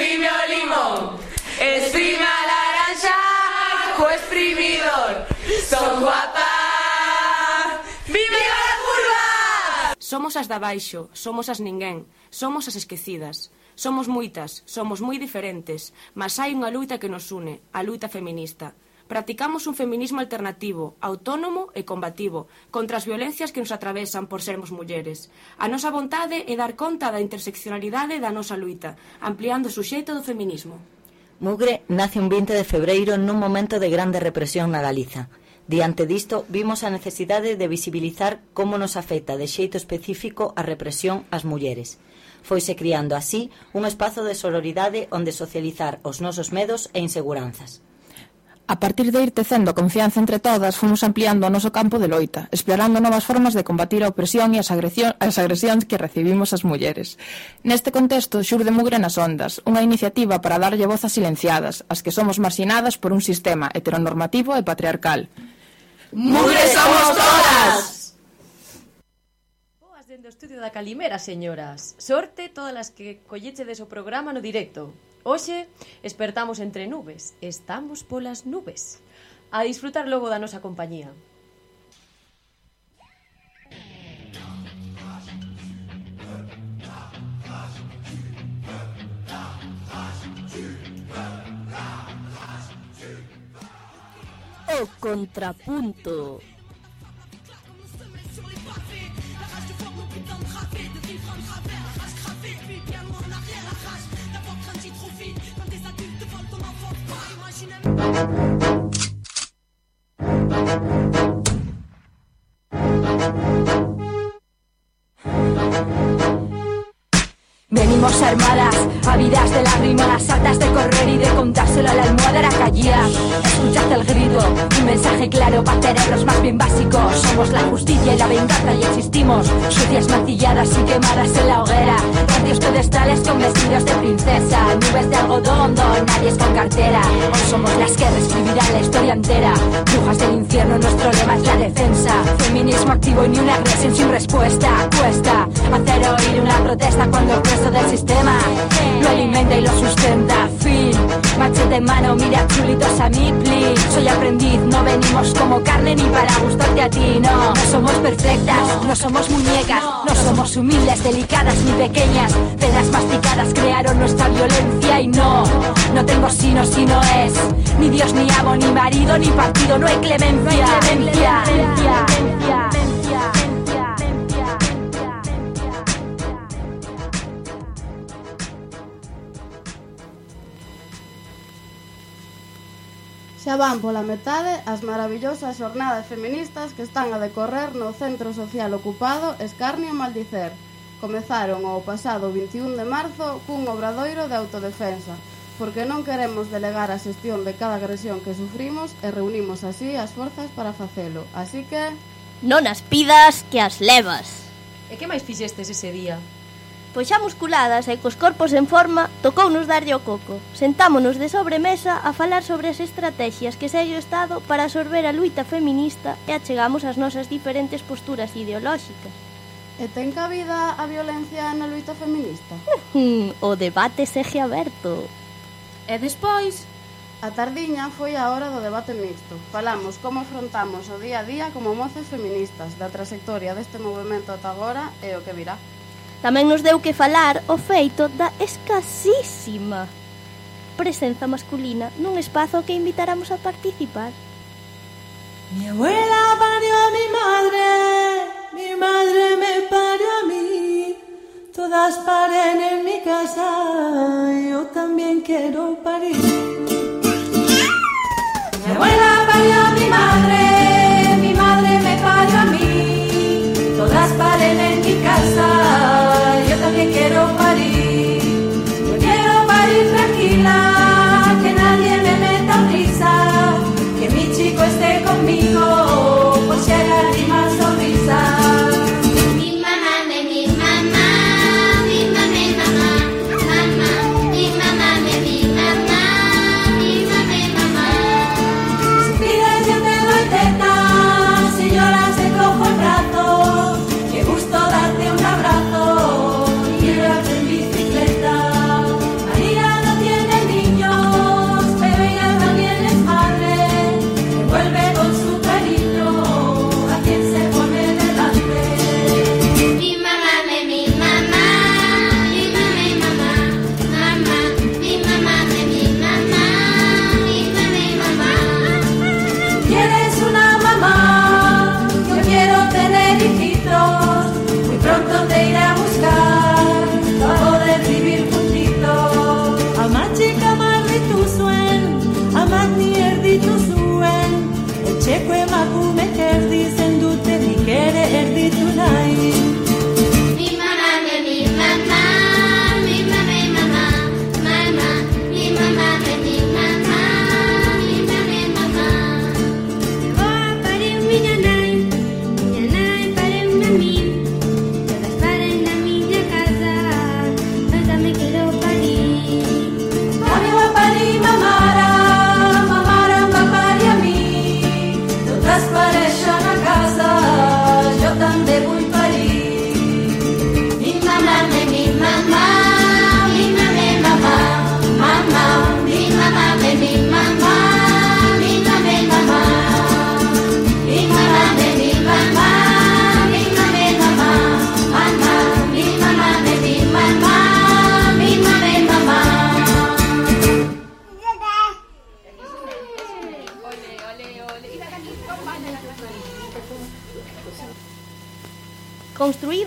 exprime o limón, exprime a laranja co exprimidor. Son guapa, vive a curva. Somos as da baixo, somos as ninguén, somos as esquecidas. Somos moitas, somos moi diferentes, mas hai unha luita que nos une, a luita feminista. Practicamos un feminismo alternativo, autónomo e combativo, contra as violencias que nos atravesan por sermos mulleres. A nosa vontade é dar conta da interseccionalidade da nosa luita, ampliando o suxeito do feminismo. Mugre nace un 20 de febreiro nun momento de grande represión na Galiza. Diante disto, vimos a necesidade de visibilizar como nos afecta de xeito específico a represión ás mulleres. Foise criando así un espazo de sororidade onde socializar os nosos medos e inseguranzas. A partir de ir tecendo confianza entre todas, fomos ampliando o noso campo de loita, explorando novas formas de combatir a opresión e as agresións que recibimos as mulleres. Neste contexto, xurde Mugre nas Ondas, unha iniciativa para darlle voz a silenciadas, as que somos marxinadas por un sistema heteronormativo e patriarcal. ¡Mugre somos todas! Dende o estudio da Calimera, señoras. Sorte todas as que collechedes o programa no directo. Hoxe espertamos entre nubes. Estamos polas nubes. A disfrutar logo da nosa compañía. O contrapunto. Venimos armadas, ávidas de lágrimas, hartas de correr y de contárselo a la almohada la callía. Escuchad el grito, un mensaje claro para cerebros más bien básicos. Somos la justicia y la venganza y existimos sucias, mancilladas y quemadas en la hoguera. Patios pedestales con vestidos de princesa, nubes de algodón, nadie es con cartera. Hoy somos las que reescribirán la historia entera. Brujas del infierno, nuestro lema es la defensa. Feminismo activo y ni una agresión sin respuesta. Cuesta hacer oír una protesta cuando el grueso del sistema lo alimenta y lo sustenta. Fin, machete en mano, mira chulitos a mí, please. Soy aprendiz, no venimos como carne ni para gustarte a ti, no. No somos perfectas, no somos muñecas, no somos humildes, delicadas ni pequeñas. Penas masticadas crearon nuestra violencia y no tengo sino si no es ni Dios, ni amo, ni marido, ni partido. No hay clemencia, Xa van pola metade as maravillosas xornadas feministas que están a decorrer no Centro Social Ocupado Escarnio Maldicer. Comezaron o pasado 21 de marzo cun obradoiro de autodefensa, porque non queremos delegar a xestión de cada agresión que sufrimos e reunimos así as forzas para facelo. Así que... Non as pidas, que as levas. E que máis fixestes ese día? Pois xa musculadas e cos corpos en forma, tocounos darlle o coco. Sentámonos de sobremesa a falar sobre as estrategias que segue o Estado para absorber a luita feminista e achegamos as nosas diferentes posturas ideolóxicas. E ten cabida a violencia na luita feminista? O debate segue aberto. E despois? A tardiña foi a hora do debate mixto. Falamos como afrontamos o día a día como mozas feministas, da trayectoria deste movimento ata agora e o que virá. Tamén nos deu que falar o feito da escasísima presenza masculina nun espazo que invitáramos a participar. Mi abuela parió a mi madre me parió a mí. Todas paren en mi casa, yo también quiero parir. Mi abuela parió a mi madre me parió a mí. Todas paren en mi casa, yo también quiero parir. Yo quiero parir tranquila, que nadie me meta prisa, que mi chico esté conmigo, por si hay lágrimas sonrisas. Mi mamá,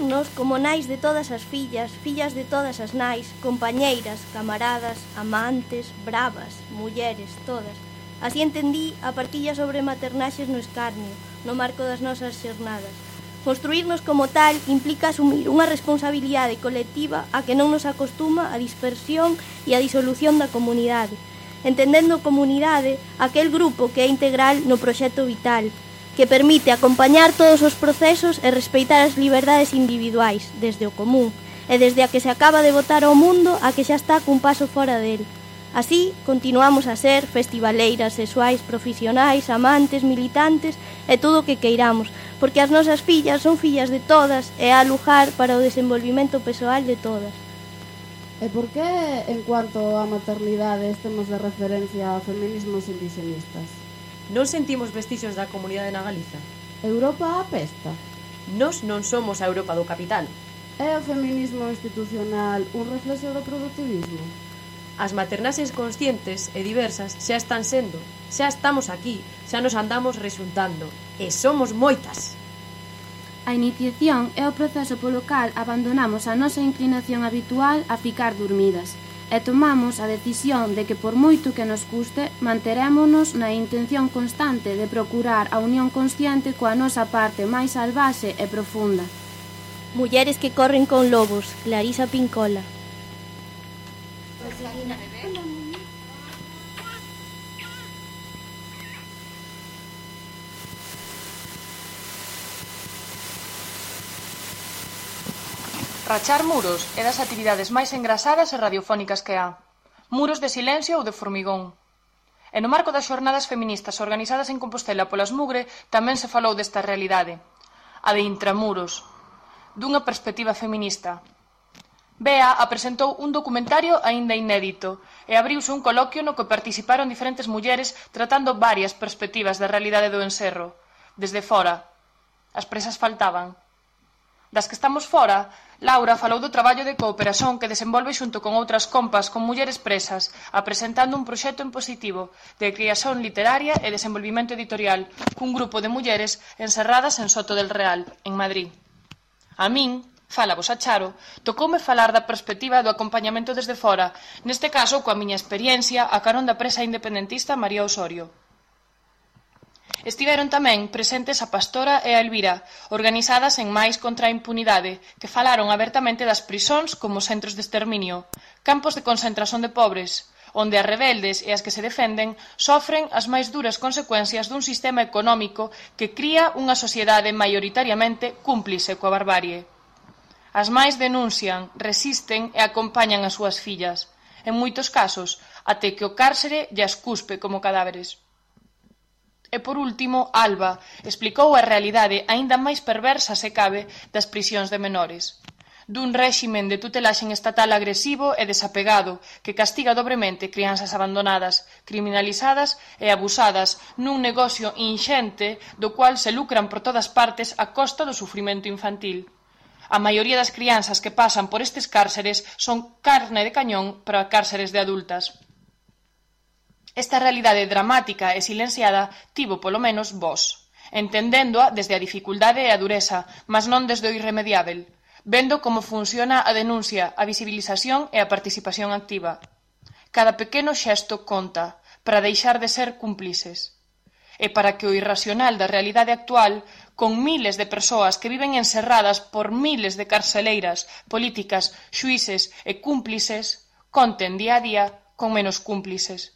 construirnos como nais de todas as fillas, fillas de todas as nais, compañeiras, camaradas, amantes, bravas, mulleres, todas. Así entendí a partilla sobre maternaxes no escarnio, no marco das nosas xornadas. Construirnos como tal implica asumir unha responsabilidade colectiva a que non nos acostuma a dispersión e a disolución da comunidade, entendendo comunidade aquel grupo que é integral no proxecto vital, que permite acompañar todos os procesos e respeitar as liberdades individuais, desde o común, e desde a que se acaba de botar ao mundo a que xa está cun paso fora del. Así, continuamos a ser festivaleiras, sexuais, profesionais, amantes, militantes e todo o que queiramos, porque as nosas fillas son fillas de todas e há lugar para o desenvolvimento persoal de todas. E por que, en cuanto á maternidade, temos de referencia a feminismos indigenistas? Non sentimos vestixios da comunidade na Galiza? Europa apesta? Nós non somos a Europa do capital. É o feminismo institucional un reflexo do productivismo? As maternaxes conscientes e diversas xa están sendo, xa estamos aquí, xa nos andamos resultando, e somos moitas. A iniciación é o proceso polo cal abandonamos a nosa inclinación habitual a ficar dormidas e tomamos a decisión de que por moito que nos custe manterémonos na intención constante de procurar a unión consciente coa nosa parte máis salvaxe e profunda. Mulleres que corren con lobos, Clarisa Pincola. Rachar muros é das actividades máis engrasadas e radiofónicas que há. Muros de silencio ou de formigón. E no marco das xornadas feministas organizadas en Compostela polas Mugre tamén se falou desta realidade, a de intramuros, dunha perspectiva feminista. Bea apresentou un documentario aínda inédito e abriuse un coloquio no que participaron diferentes mulleres tratando varias perspectivas da realidade do encerro. Desde fora, as presas faltaban. Das que estamos fora, Laura falou do traballo de cooperación que desenvolve xunto con outras compas con mulleres presas, apresentando un proxecto en positivo de creación literaria e desenvolvimento editorial cun grupo de mulleres encerradas en Soto del Real, en Madrid. A min, fala vos a Charo, tocoume falar da perspectiva do acompañamento desde fora, neste caso coa miña experiencia a carón da presa independentista María Osorio. Estiveron tamén presentes a Pastora e a Elvira, organizadas en Mais contra a Impunidade, que falaron abertamente das prisóns como centros de exterminio, campos de concentración de pobres, onde as rebeldes e as que se defenden sofren as máis duras consecuencias dun sistema económico que cría unha sociedade maioritariamente cúmplice coa barbarie. As máis denuncian, resisten e acompañan as súas fillas, en moitos casos, até que o cárcere llas cuspe como cadáveres. E por último, Alba explicou a realidade aínda máis perversa se cabe das prisións de menores, dun réximen de tutelaxe estatal agresivo e desapegado que castiga dobremente crianzas abandonadas, criminalizadas e abusadas nun negocio inxente do cual se lucran por todas partes a costa do sufrimento infantil. A maioría das crianzas que pasan por estes cárceres son carne de cañón para cárceres de adultas. Esta realidade dramática e silenciada tivo polo menos voz, entendéndoa desde a dificultade e a dureza, mas non desde o irremediável, vendo como funciona a denuncia, a visibilización e a participación activa. Cada pequeno xesto conta para deixar de ser cúmplices. E para que o irracional da realidade actual, con miles de persoas que viven encerradas por miles de carceleiras, políticas, xuíces e cúmplices, conten día a día con menos cúmplices.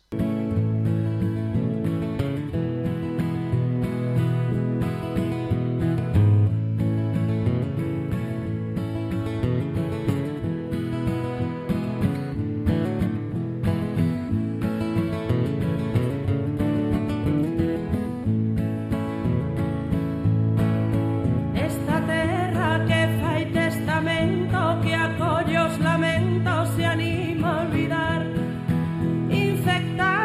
Se anima a olvidar, infectar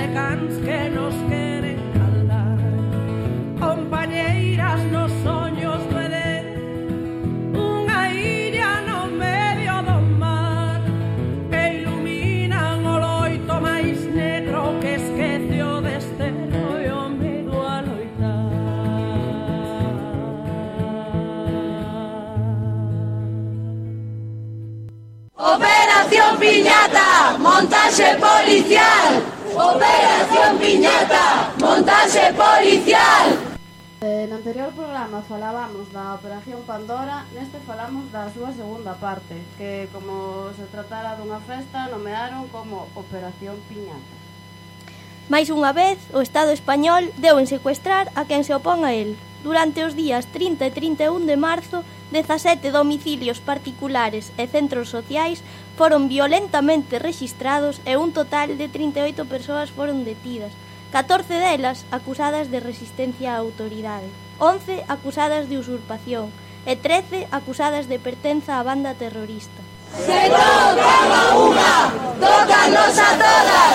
de cans que nos queren caldar, compañeiras nos soños do Edén, unha illa no medio do mar, que iluminan o loito máis negro que esquece o desteno e o medo a loitar. Operación Piñata, montaxe policial. Operación Piñata, montaxe policial. No anterior programa falábamos da Operación Pandora, neste falamos da súa segunda parte, que como se tratara dunha festa nomearon como Operación Piñata. Mais unha vez, o Estado español deu en secuestrar a quen se opón a él. Durante os días 30 e 31 de marzo, 17 domicilios particulares e centros sociais foron violentamente rexistrados e un total de 38 persoas foron detidas, 14 delas acusadas de resistencia á autoridade, 11 acusadas de usurpación e 13 acusadas de pertenza á banda terrorista. Se tocan a unha, tócanos a todas!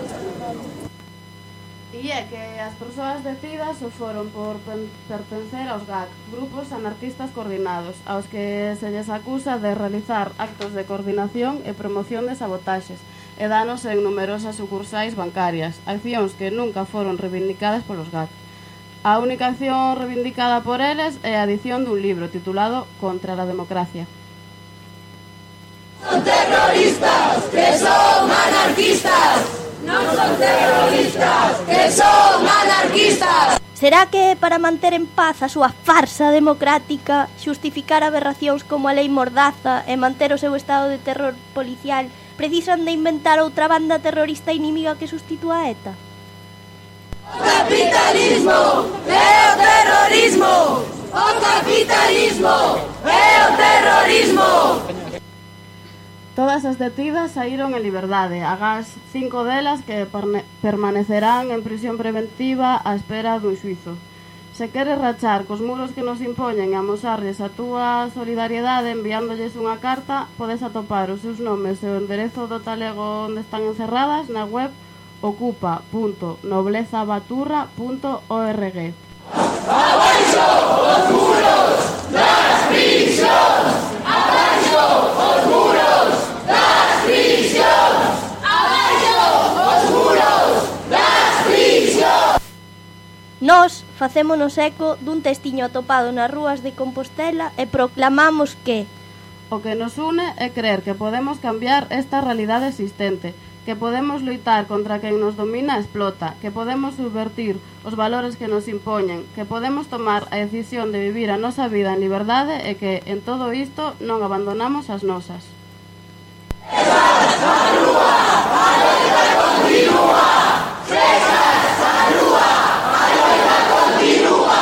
E é que as persoas detidas o foron por pertencer aos GAC, grupos anarquistas coordinados, aos que se lles acusa de realizar actos de coordinación e promoción de sabotaxes e danos en numerosas sucursais bancarias, accións que nunca foron reivindicadas polos GAC. A única acción reivindicada por eles é a edición dun libro titulado Contra a democracia. Son terroristas, que son anarquistas. Non son terroristas, que son anarquistas. Será que para manter en paz a súa farsa democrática, xustificar aberracións como a lei Mordaza e manter o seu estado de terror policial, precisan de inventar outra banda terrorista inimiga que sustitúa a ETA? O capitalismo é o terrorismo. O capitalismo é o terrorismo. Todas as detidas saíron en liberdade, agás 5 delas que permanecerán en prisión preventiva á espera dun xuizo. Se queres rachar cos muros que nos impoñen e amosarles a túa solidariedade enviándolles unha carta, podes atopar os seus nomes e o enderezo do talego onde están encerradas na web ocupa.noblezabaturra.org. Abaixo os muros das prisións! Abaixo os muros das prisións! Abaixo os muros das prisións! Nós facémonos eco dun testiño atopado nas rúas de Compostela e proclamamos que o que nos une é creer que podemos cambiar esta realidade existente, que podemos loitar contra quen nos domina e explota, que podemos subvertir os valores que nos impoñen, que podemos tomar a decisión de vivir a nosa vida en liberdade e que, en todo isto, non abandonamos as nosas. A rúa, a loita continúa! Fresas a rúa, a loita continúa!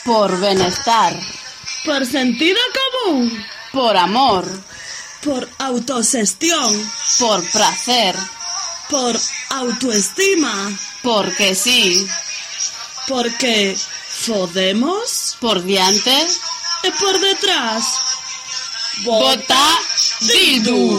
Por bienestar. Por sentido común. Por amor. Por autogestión. Por placer. Por autoestima. Porque sí. Porque podemos. Por diante. E por detrás. Vota Bildu.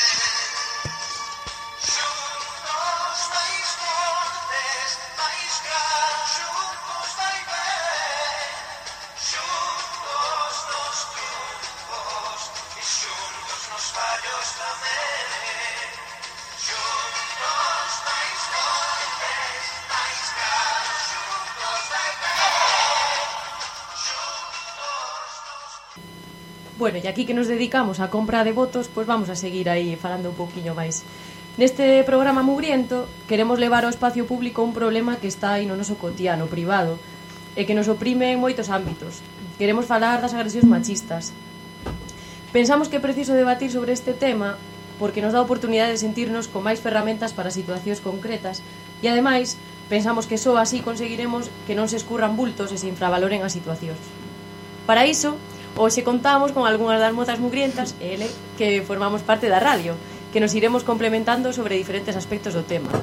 Bueno, e aquí que nos dedicamos a compra de votos, pois vamos a seguir aí falando un pouquiño máis. Neste programa mugriento queremos levar ao espacio público un problema que está aí no noso cotidiano privado e que nos oprime en moitos ámbitos. Queremos falar das agresións machistas. Pensamos que é preciso debatir sobre este tema porque nos dá a oportunidade de sentirnos con máis ferramentas para situacións concretas e, ademais, pensamos que só así conseguiremos que non se escurran bultos e se infravaloren as situacións. Para iso, hoxe contamos con algunhas das mozas mugrientas que formamos parte da radio, que nos iremos complementando sobre diferentes aspectos do tema.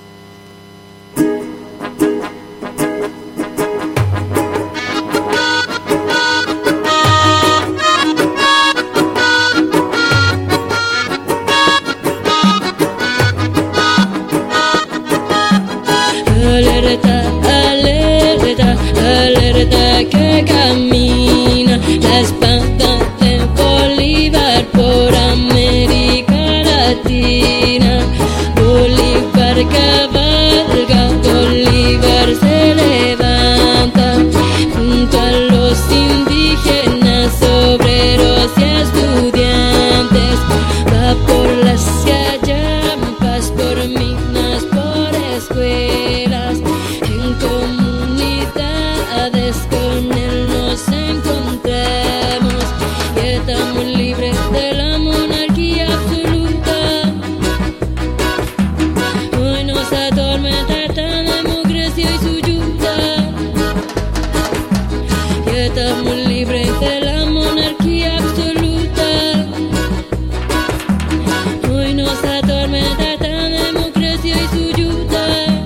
Alerta, alerta, alerta que camina la espada de Bolívar por América Latina. Bolívar cabalga, Bolívar se levanta junto a los indígenas, obreros y estudiantes. Va por las callampas, por minas, por escuelas, en comunidades con él nos encontramos y estamos libres de la monarquía absoluta. Hoy nos atormenta esta democracia y su yuta y estamos libres de la monarquía absoluta. Hoy nos atormenta esta democracia y su yuta.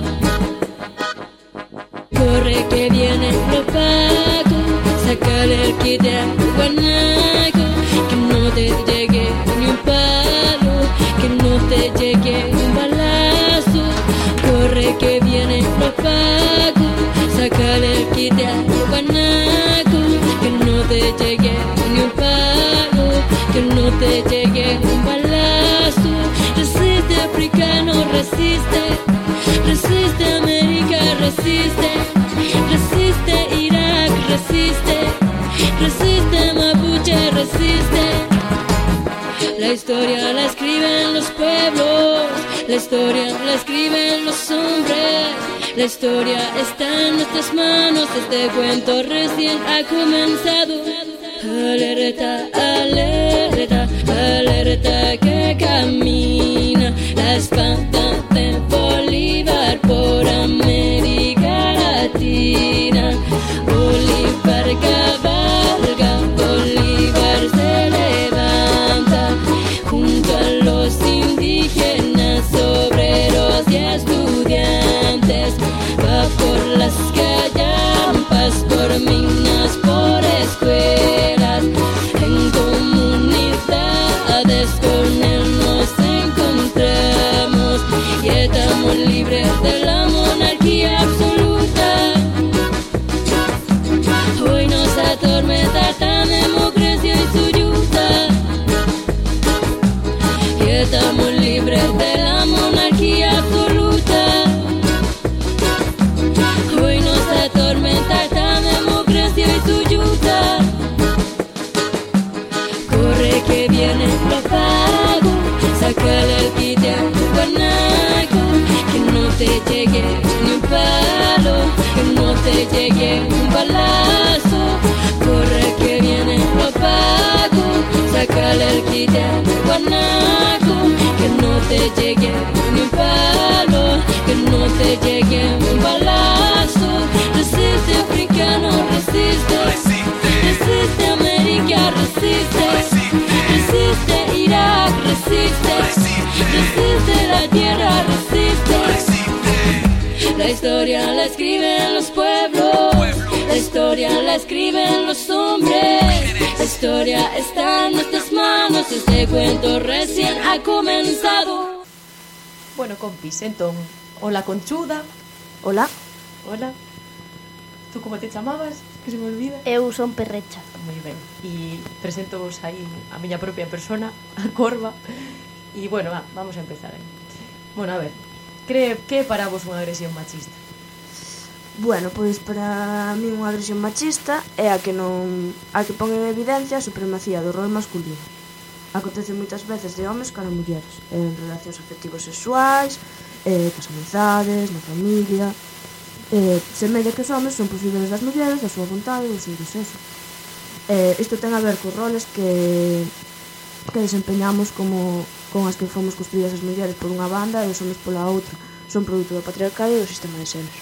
Corre que viene lo pago, sácale el kit de guanaco, que no te llegue ni un palo, que no te llegue un balazo. Corre que viene lo pago, sácale el kit de guanaco, que no te llegue ni un palo, que no te llegue un balazo. Resiste africano, resiste, resiste América, resiste, resiste Irak, resiste, resiste Mapuche, resiste. La historia la escriben los pueblos, la historia la escriben los hombres, la historia está en nuestras manos, este cuento recién ha comenzado. Alerta, alerta, alerta que camina la espada de Bolívar por América Latina. Bolívar cabalga, Bolívar se levanta junto a los indígenas, obreros y estudiantes. Va por las callampas, por minas, por escuelas, en comunidades con él nos encontramos y estamos libres de la monarquía absoluta. Hoy nos atormenta esta democracia y su yuta y estamos libres de la monarquía absoluta. Hoy nos atormenta esta democracia y su yuta. Corre que viene lo pago, sácale el kit de guanaco, que no te llegue ni un palo, que no te llegue un balazo. Corre que viene lo pago, sácale el kit de guanaco, que no te llegue ni un palo, que no te llegue un balazo. Resiste africano, resiste. resiste, la tierra resiste. La historia la escriben los pueblos, la historia la escriben los hombres, la historia está en nuestras manos, este cuento recién ha comenzado. Bueno, compis, entón, hola Conchuda. Hola. Hola. Tú como te chamabas? Que se me olvida. Eu son Perrecha. Moi ben. E presento vos aí a miña propia persona, a Corva. E bueno, vamos a empezar aí. Bueno, a ver, que é para vos unha agresión machista? Bueno, pois para mí unha agresión machista é a que pon en evidencia a supremacía do rol masculino. Acontece moitas veces de homes cara a mulleres, en relacións afectivos sexuais, cas amizades, na familia. Semella que os homes son posibles das mulleres, da súa vontade ou do seu desexo. Isto ten a ver cos roles que desempeñamos con as que fomos construídas as mulleres por unha banda e os homes pola outra. Son produto do patriarcado e do sistema de xénero.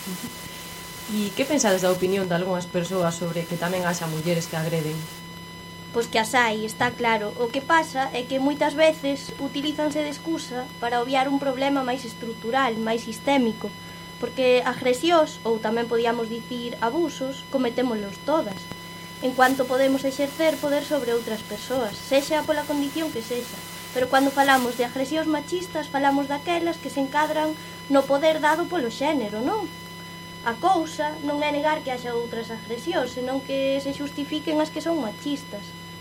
E que pensades da opinión de algunhas persoas sobre que tamén haxa mulleres que agreden? Pois que as hai, está claro. O que pasa é que moitas veces utilízanse de excusa para obviar un problema máis estrutural, máis sistémico, porque agresións, ou tamén podíamos dicir abusos, cometémolos todas, en cuanto podemos exercer poder sobre outras persoas, sexa pola condición que sexa. Pero cando falamos de agresións machistas, falamos daquelas que se encadran no poder dado polo xénero, non? A cousa non é negar que haxa outras agresións, senón que se xustifiquen as que son machistas.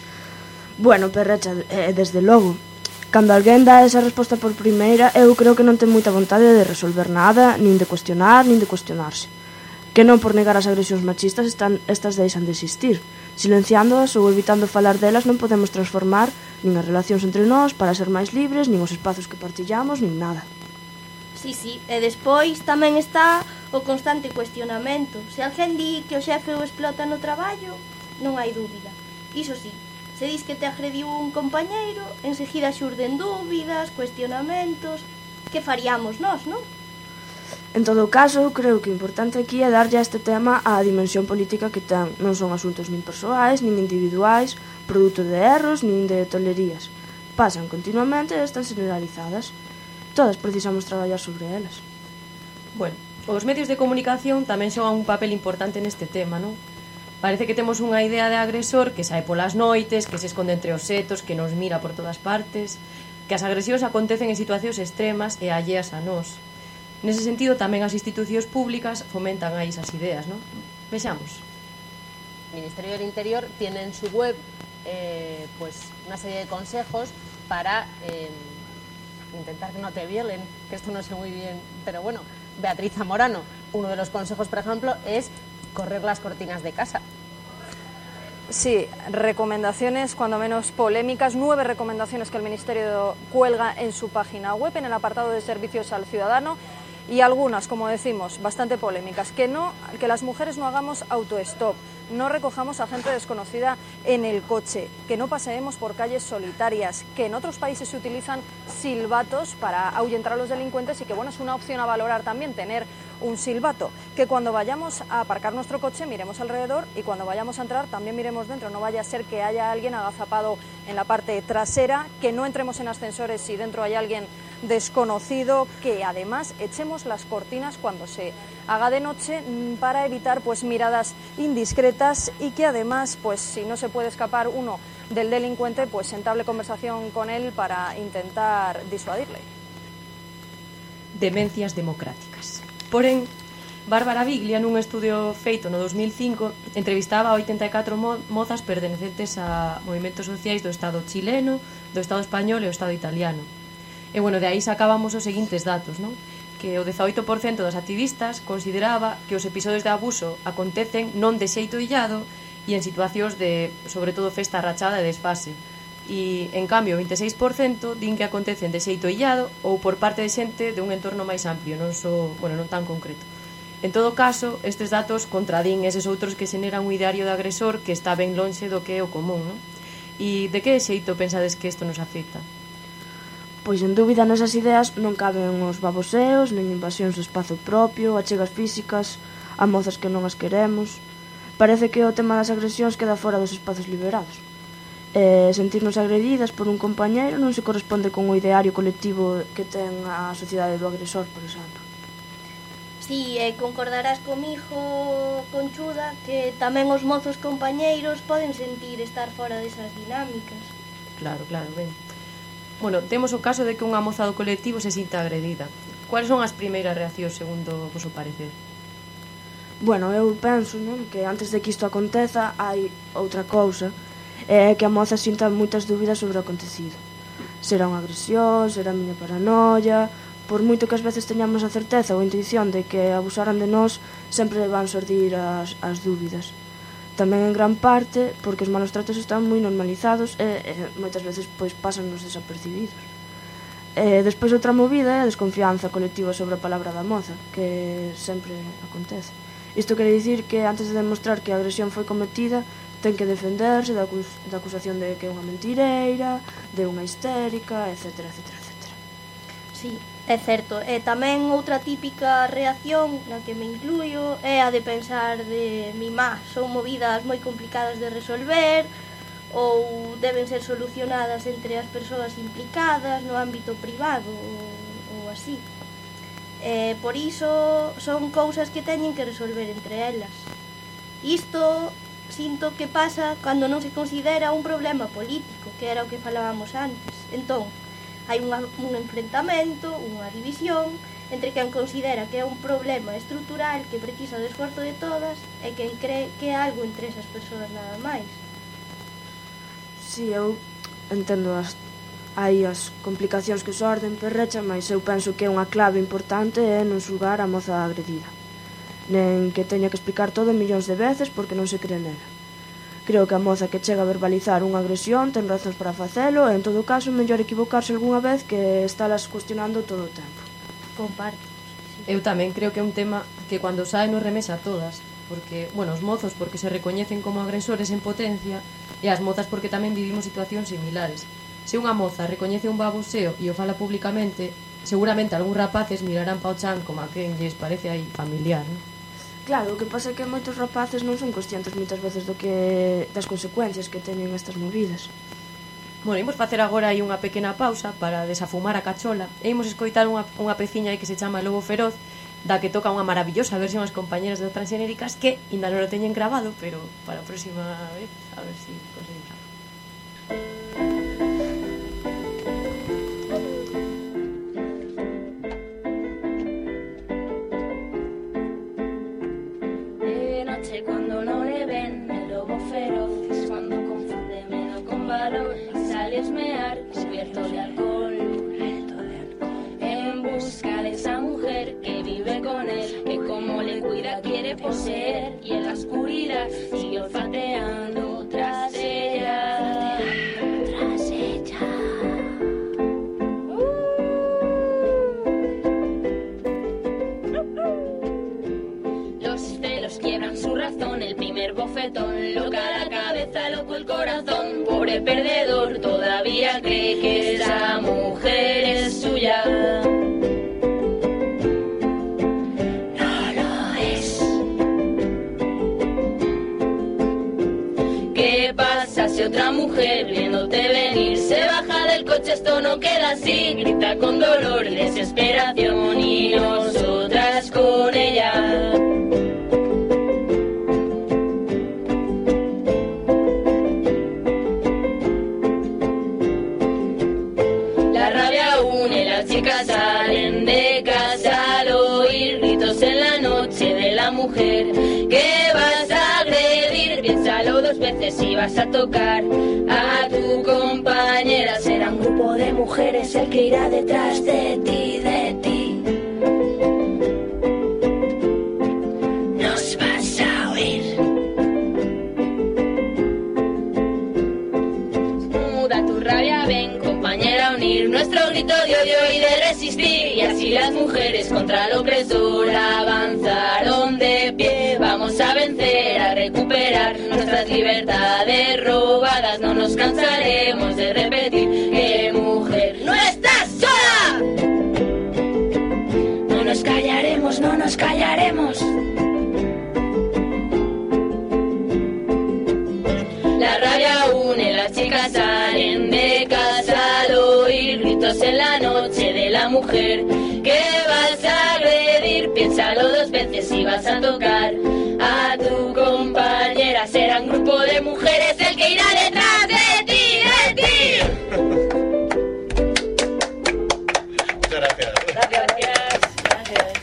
Bueno, Perrecha, desde logo, cando alguén dá esa resposta por primeira, eu creo que non ten moita vontade de resolver nada, nin de cuestionar, nin de cuestionarse. Que non por negar as agresións machistas estas deixan de existir. Silenciándoas ou evitando falar delas non podemos transformar nin as relacións entre nós para ser máis libres, nin os espazos que partillamos, nin nada. Sí, e despois tamén está o constante cuestionamento. Se alguén di que o xefe o explota no traballo, non hai dúbida. Iso sí, se dis que te agrediu un compañeiro, enseguida xurden dúbidas, cuestionamentos. Que faríamos nós, non? En todo caso, creo que o importante aquí é darlle a este tema a dimensión política que ten. Non son asuntos nin persoais, nin individuais, produto de erros, nin de tolerías. Pasan continuamente e están generalizadas. Todas precisamos traballar sobre elas. Bueno, os medios de comunicación tamén xogan un papel importante neste tema, non? Parece que temos unha idea de agresor que sae polas noites, que se esconde entre os setos, que nos mira por todas partes, que as agresións acontecen en situacións extremas e alleas a nós. Nese sentido, tamén as institucións públicas fomentan aí esas ideas, non? Vexamos. El Ministerio del Interior tiene en su web pues una serie de consejos para intentar que no te violen, que esto no sé muy bien, pero bueno, Beatriz Zamorano, uno de los consejos, por ejemplo, es correr las cortinas de casa. Sí, recomendaciones cuando menos polémicas, 9 recomendaciones que el Ministerio cuelga en su página web, en el apartado de servicios al ciudadano, y algunas, como decimos, bastante polémicas, que las mujeres no hagamos autostop, no recojamos a gente desconocida en el coche, que no paseemos por calles solitarias, que en otros países se utilizan silbatos para ahuyentar a los delincuentes y que bueno, es una opción a valorar también tener un silbato, que cuando vayamos a aparcar nuestro coche miremos alrededor y cuando vayamos a entrar también miremos dentro, no vaya a ser que haya alguien agazapado en la parte trasera, que no entremos en ascensores si dentro hay alguien desconocido, que además echemos las cortinas cuando se haga de noche para evitar pues miradas indiscretas y que además pues si no se puede escapar uno del delincuente pues entable conversación con él para intentar disuadirle. Demencias democráticas. Porén, Bárbara Biglia, nun estudio feito no 2005, entrevistaba a 84 mozas pertenecentes a movimentos sociais do Estado chileno, do Estado español e o Estado italiano. E, bueno, de aí sacábamos os seguintes datos, non? Que o 18% das activistas consideraba que os episodios de abuso acontecen non de xeito illado e en situacións de, sobre todo, festa rachada e desfase. E, en cambio, o 26% din que acontecen de xeito illado ou por parte de xente de un entorno máis amplio, non tan concreto. En todo caso, estes datos contradín eses outros que xeneran un ideario de agresor que está ben lonxe do que é o común, non? E de que xeito pensades que isto nos afecta? Pois en dúbida nesas ideas non caben os baboseos, nin invasións do espazo propio, achegas físicas, a mozas que non as queremos. Parece que o tema das agresións queda fora dos espazos liberados. sentirnos agredidas por un compañeiro non se corresponde con o ideario colectivo que ten a sociedade do agresor, por exemplo. Si, concordarás comigo, Conchuda, que tamén os mozos compañeiros poden sentir estar fora desas dinámicas. Claro, ben. Bueno, temos o caso de que unha moza do colectivo se sinta agredida. Cuáles son as primeiras reaccións segundo o vosso parecer? Bueno, eu penso, non, que antes de que isto aconteza hai outra cousa, é que a moza sinta moitas dúbidas sobre o acontecido. Será unha agresión, será a miña paranoia. Por moito que ás veces teñamos a certeza ou a intuición de que abusaran de nós, sempre van xurdir as dúbidas. Tamén en gran parte porque os malos tratos están moi normalizados e moitas veces pois pásannos desapercibidos. Despois outra movida é a desconfianza colectiva sobre a palabra da moza, que sempre acontece. Isto quere dicir que antes de demostrar que a agresión foi cometida, ten que defenderse da acusación de que é unha mentireira, de unha histérica, etc. Sí, é certo. E tamén outra típica reacción na que me incluyo é a de pensar de son movidas moi complicadas de resolver ou deben ser solucionadas entre as persoas implicadas no ámbito privado ou así. Por iso son cousas que teñen que resolver entre elas. Isto sinto que pasa cando non se considera un problema político, que era o que falábamos antes. Entón, hai un enfrentamento, unha división entre quen considera que é un problema estrutural que precisa do esforzo de todas e quen cree que é algo entre esas persoas nada máis. Si, eu entendo hai as complicacións que xorden perrecha, mas eu penso que unha clave importante é non xulgar a moza agredida, nen que teña que explicar todo millóns de veces porque non se cree nela. Creo que a moza que chega a verbalizar unha agresión ten razóns para facelo e, en todo caso, mellor equivocarse algunha vez que estalas cuestionando todo o tempo. Comparto. Eu tamén creo que é un tema que cando sae nos remesa a todas, porque, bueno, os mozos porque se recoñecen como agresores en potencia e as mozas porque tamén vivimos situacións similares. Se unha moza recoñece un baboseo e o fala públicamente, seguramente algúns rapaces mirarán pa o chan como a quen lles parece aí familiar, non? Claro, o que pasa é que moitos rapaces non son conscientes moitas veces das consecuencias que teñen estas movidas. Bueno, imos facer agora aí unha pequena pausa para desafumar a cachola e imos escoitar unha peciña aí que se chama Lobo Feroz, da que toca unha maravillosa versión as compañeras de Transxenéricas que ainda non o teñen grabado, pero para a próxima vez a ver se conseguimos. Cuando no le ven, el lobo feroz es cuando confunde miedo con valor y sale a esmear, cubierto de alcohol, en busca de esa mujer que vive con él, que como le cuida quiere poseer, y en la oscuridad sigue olfateando tras ella. Los celos quiebran su razón, el primer bofetón, loca la cabeza, loco el corazón, pobre perdedor, todavía cree que esa mujer es suya. No lo es. ¿Qué pasa si otra mujer viéndote venir se baja del coche? Esto no queda así, grita con dolor y desesperación y nosotras con ella. Chicas salen de casa al oír gritos en la noche de la mujer que vas a agredir. Piénsalo dos veces si vas a tocar a tu compañera. Será un grupo de mujeres el que irá detrás de ti, de ti. Nos vas a oír. Muda tu rabia, ven compañera a unir nuestro grito de odio y de resistir, y así las mujeres contra el opresor avanzaron de pie. Vamos a vencer, a recuperar nuestras libertades robadas. No nos cansaremos de repetir que mujer no estás sola. No nos callaremos, no nos callaremos. La rabia une, las chicas esa mujer que vas a agredir. Piénsalo 2 veces si vas a tocar a tu compañera. Será un grupo de mujeres el que irá detrás de ti, de ti. Muchas gracias. Gracias.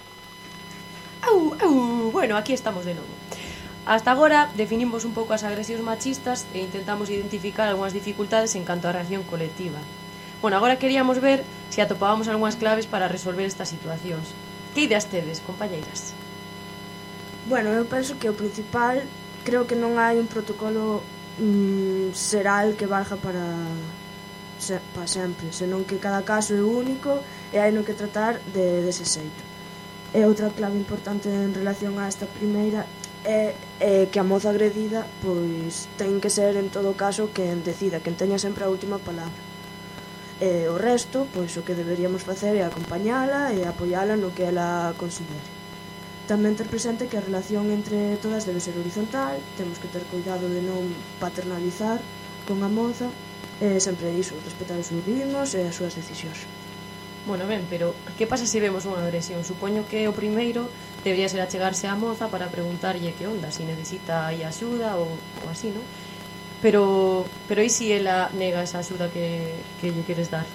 Bueno, aquí estamos de novo. Hasta agora definimos un pouco as agresións machistas e intentamos identificar algunhas dificultades en canto á reacción colectiva. Bueno, agora queríamos ver se atopábamos algunhas claves para resolver estas situacións. Que ideas tedes, compañeiras? Bueno, eu penso que o principal, creo que non hai un protocolo xeral que valga para sempre, senón que cada caso é único e hai no que tratar dese xeito. E outra clave importante en relación a esta primeira é que a moza agredida pois ten que ser en todo caso quen decida, quen teña sempre a última palabra. E o resto, pois o que deberíamos facer é acompañala e apoiala no que ela considere. Tamén ter presente que a relación entre todas debe ser horizontal, temos que ter cuidado de non paternalizar con a moza, e sempre iso, respetar os seus ritmos e as súas decisións. Bueno, ben, pero que pasa se vemos unha agresión? Supoño que o primeiro debería ser achegarse á moza para preguntarlle que onda, se necesita aí axuda ou así, non? Pero e se ela nega esa axuda que lle queres dar?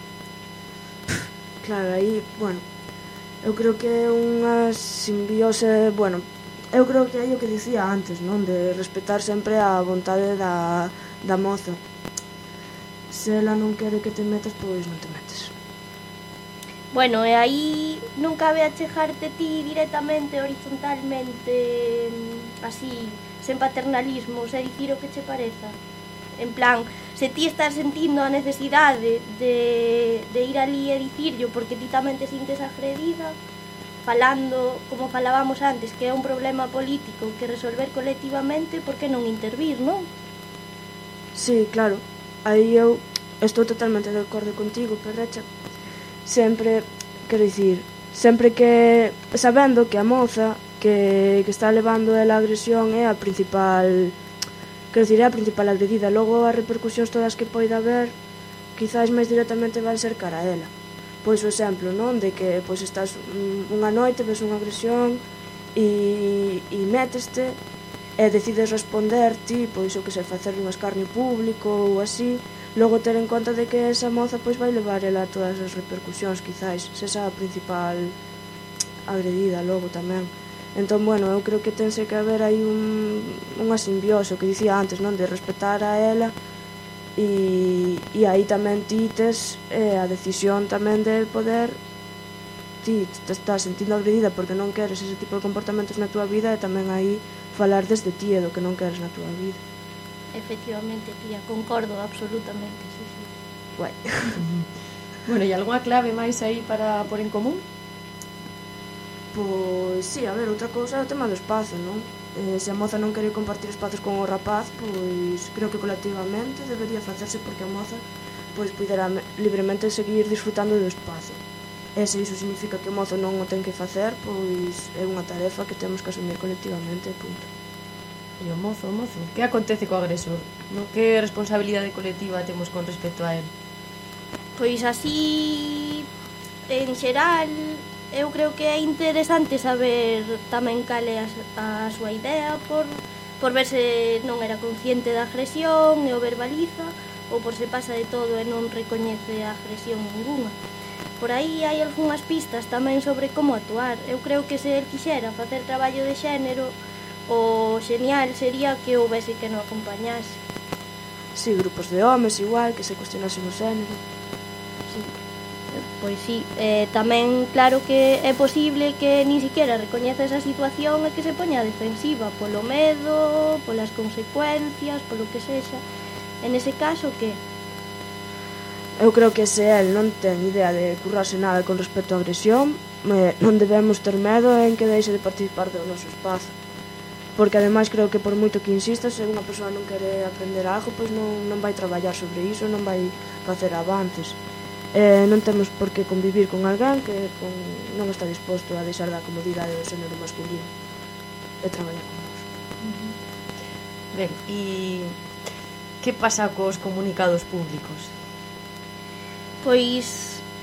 Claro, aí, bueno, eu creo que é unha simbiose, bueno, eu creo que hai o que dicía antes, non? De respetar sempre a vontade da moza. Se ela non quere que te metas, pois non te metes. Bueno, e aí non cabe achegarte ti directamente, horizontalmente, así, sen paternalismos, e dicir o que che pareza. En plan, se ti estás sentindo a necesidade de ir ali e dicirlo porque ti tamén te sintes agredida, falando, como falábamos antes, que é un problema político que resolver colectivamente, por que non intervir, non? Sí, claro, aí eu estou totalmente de acordo contigo, Perrecha. Sempre, quero dicir, sempre que sabendo que a moza que está levando ela a agresión é a principal, quero dicir, é a principal agredida. Logo as repercusións todas que poida haber quizás máis directamente van ser cara a ela. Pois o exemplo, non? De que pois estás unha noite, ves unha agresión e méteste e decides responder ti, pois o que sei, facer un escarnio público ou así. Logo ter en conta de que esa moza pois vai levar ela todas as repercusións, quizás, se esa a principal agredida logo tamén. Entón, bueno, eu creo que tense que haber aí unha simbiose, o que dicía antes, non? De respetar a ela e aí tamén ti tes a decisión tamén de poder, ti te estás sentindo agredida porque non queres ese tipo de comportamentos na túa vida e tamén aí falar desde ti e do que non queres na túa vida. Efectivamente, tía, concordo absolutamente, sí, sí. Guai. Bueno, e algunha clave máis aí para pôr en común? Pois sí, a ver, outra cousa é o tema do espazo, non? Se a moza non quere compartir espazos con o rapaz, pois creo que colectivamente debería facerse porque a moza pois puidera libremente seguir disfrutando do espazo. E se iso significa que o mozo non o ten que facer, pois é unha tarefa que temos que asumir colectivamente, punto. E o mozo, que acontece co agresor? No que responsabilidade colectiva temos con respecto a él? Pois así, en xeral, eu creo que é interesante saber tamén cal é a súa idea por ver se non era consciente da agresión e o verbaliza ou por se pasa de todo e non recoñece a agresión ninguna. Por aí hai algunhas pistas tamén sobre como actuar. Eu creo que se el quixera facer traballo de xénero, o genial sería que houvese que non acompañase. Sí, grupos de homes igual, que se cuestionasen o xénero. Sí, pois sí. Tamén, claro que é posible que nin siquiera recoñeza esa situación e que se poña defensiva polo medo, polas consecuencias, polo que sexa. En ese caso, que? Eu creo que se el non ten idea de currarse nada con respecto á agresión, non debemos ter medo en que deixe de participar do noso espazo. Porque ademais creo que por moito que insista, se unha persoa non quere aprender algo, pois non vai traballar sobre iso, non vai facer avances. Non temos por que convivir con alguén que non está disposto a deixar da comodidade do xénero masculino e traballar con nós. Ben, e que pasa cos comunicados públicos? Pois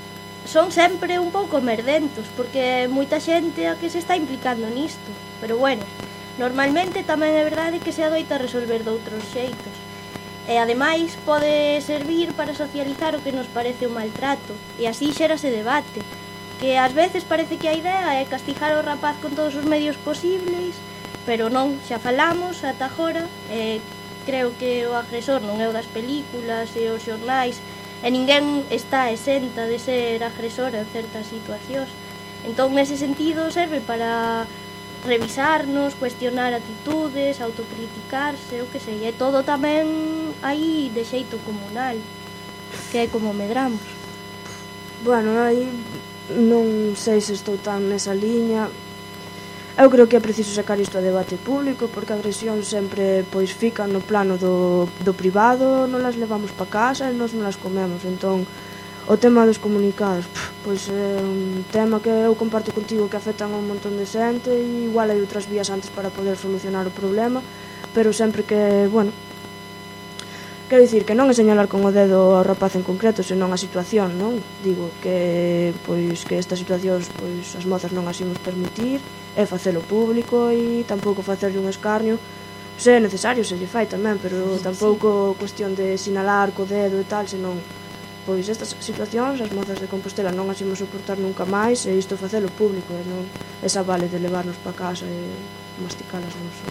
son sempre un pouco merdentos, porque moita xente a que se está implicando nisto. Pero bueno, normalmente tamén é verdade que se adoita resolver doutros xeitos. E ademais pode servir para socializar o que nos parece un maltrato, e así xérase debate, que ás veces parece que a idea é castigar ao rapaz con todos os medios posibles, pero non, xa falamos ata agora, e creo que o agresor non é o das películas e os xornais, e ninguén está exenta de ser agresor en certas situacións. Entón, nese sentido, serve para revisarnos, cuestionar actitudes, autocriticarse, o que sei, e todo tamén aí de xeito comunal, que é como medramos. Bueno, aí non sei se estou tan nesa liña. Eu creo que é preciso sacar isto a debate público, porque a agresión sempre pois fica no plano do privado, non las levamos pa casa e nós non las comemos. Entón, o tema dos comunicados, pois é un tema que eu comparto contigo, que afectan a un montón de xente, e igual hai outras vías antes para poder solucionar o problema, pero sempre que, bueno, quero dicir que non é señalar con o dedo ao rapaz en concreto, senón a situación, non? Digo que pois que estas situacións pois as mozas non as imos permitir, é facelo público e tampouco facerlle un escarnio. Se é necesario, se lle fai tamén, pero tampouco cuestión de sinalar co dedo e tal, senón pois estas situacións as mozas de Compostela non as imos soportar nunca máis, e isto facelo público, e non esa vale de levarnos pa casa e masticalas non só.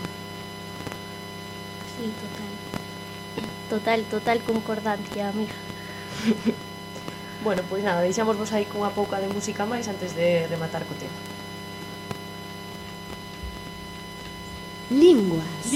Sí, total concordancia, amiga. Bueno, pois nada, deixámosvos aí cunha pouca de música máis antes de rematar co tema. Linguas. É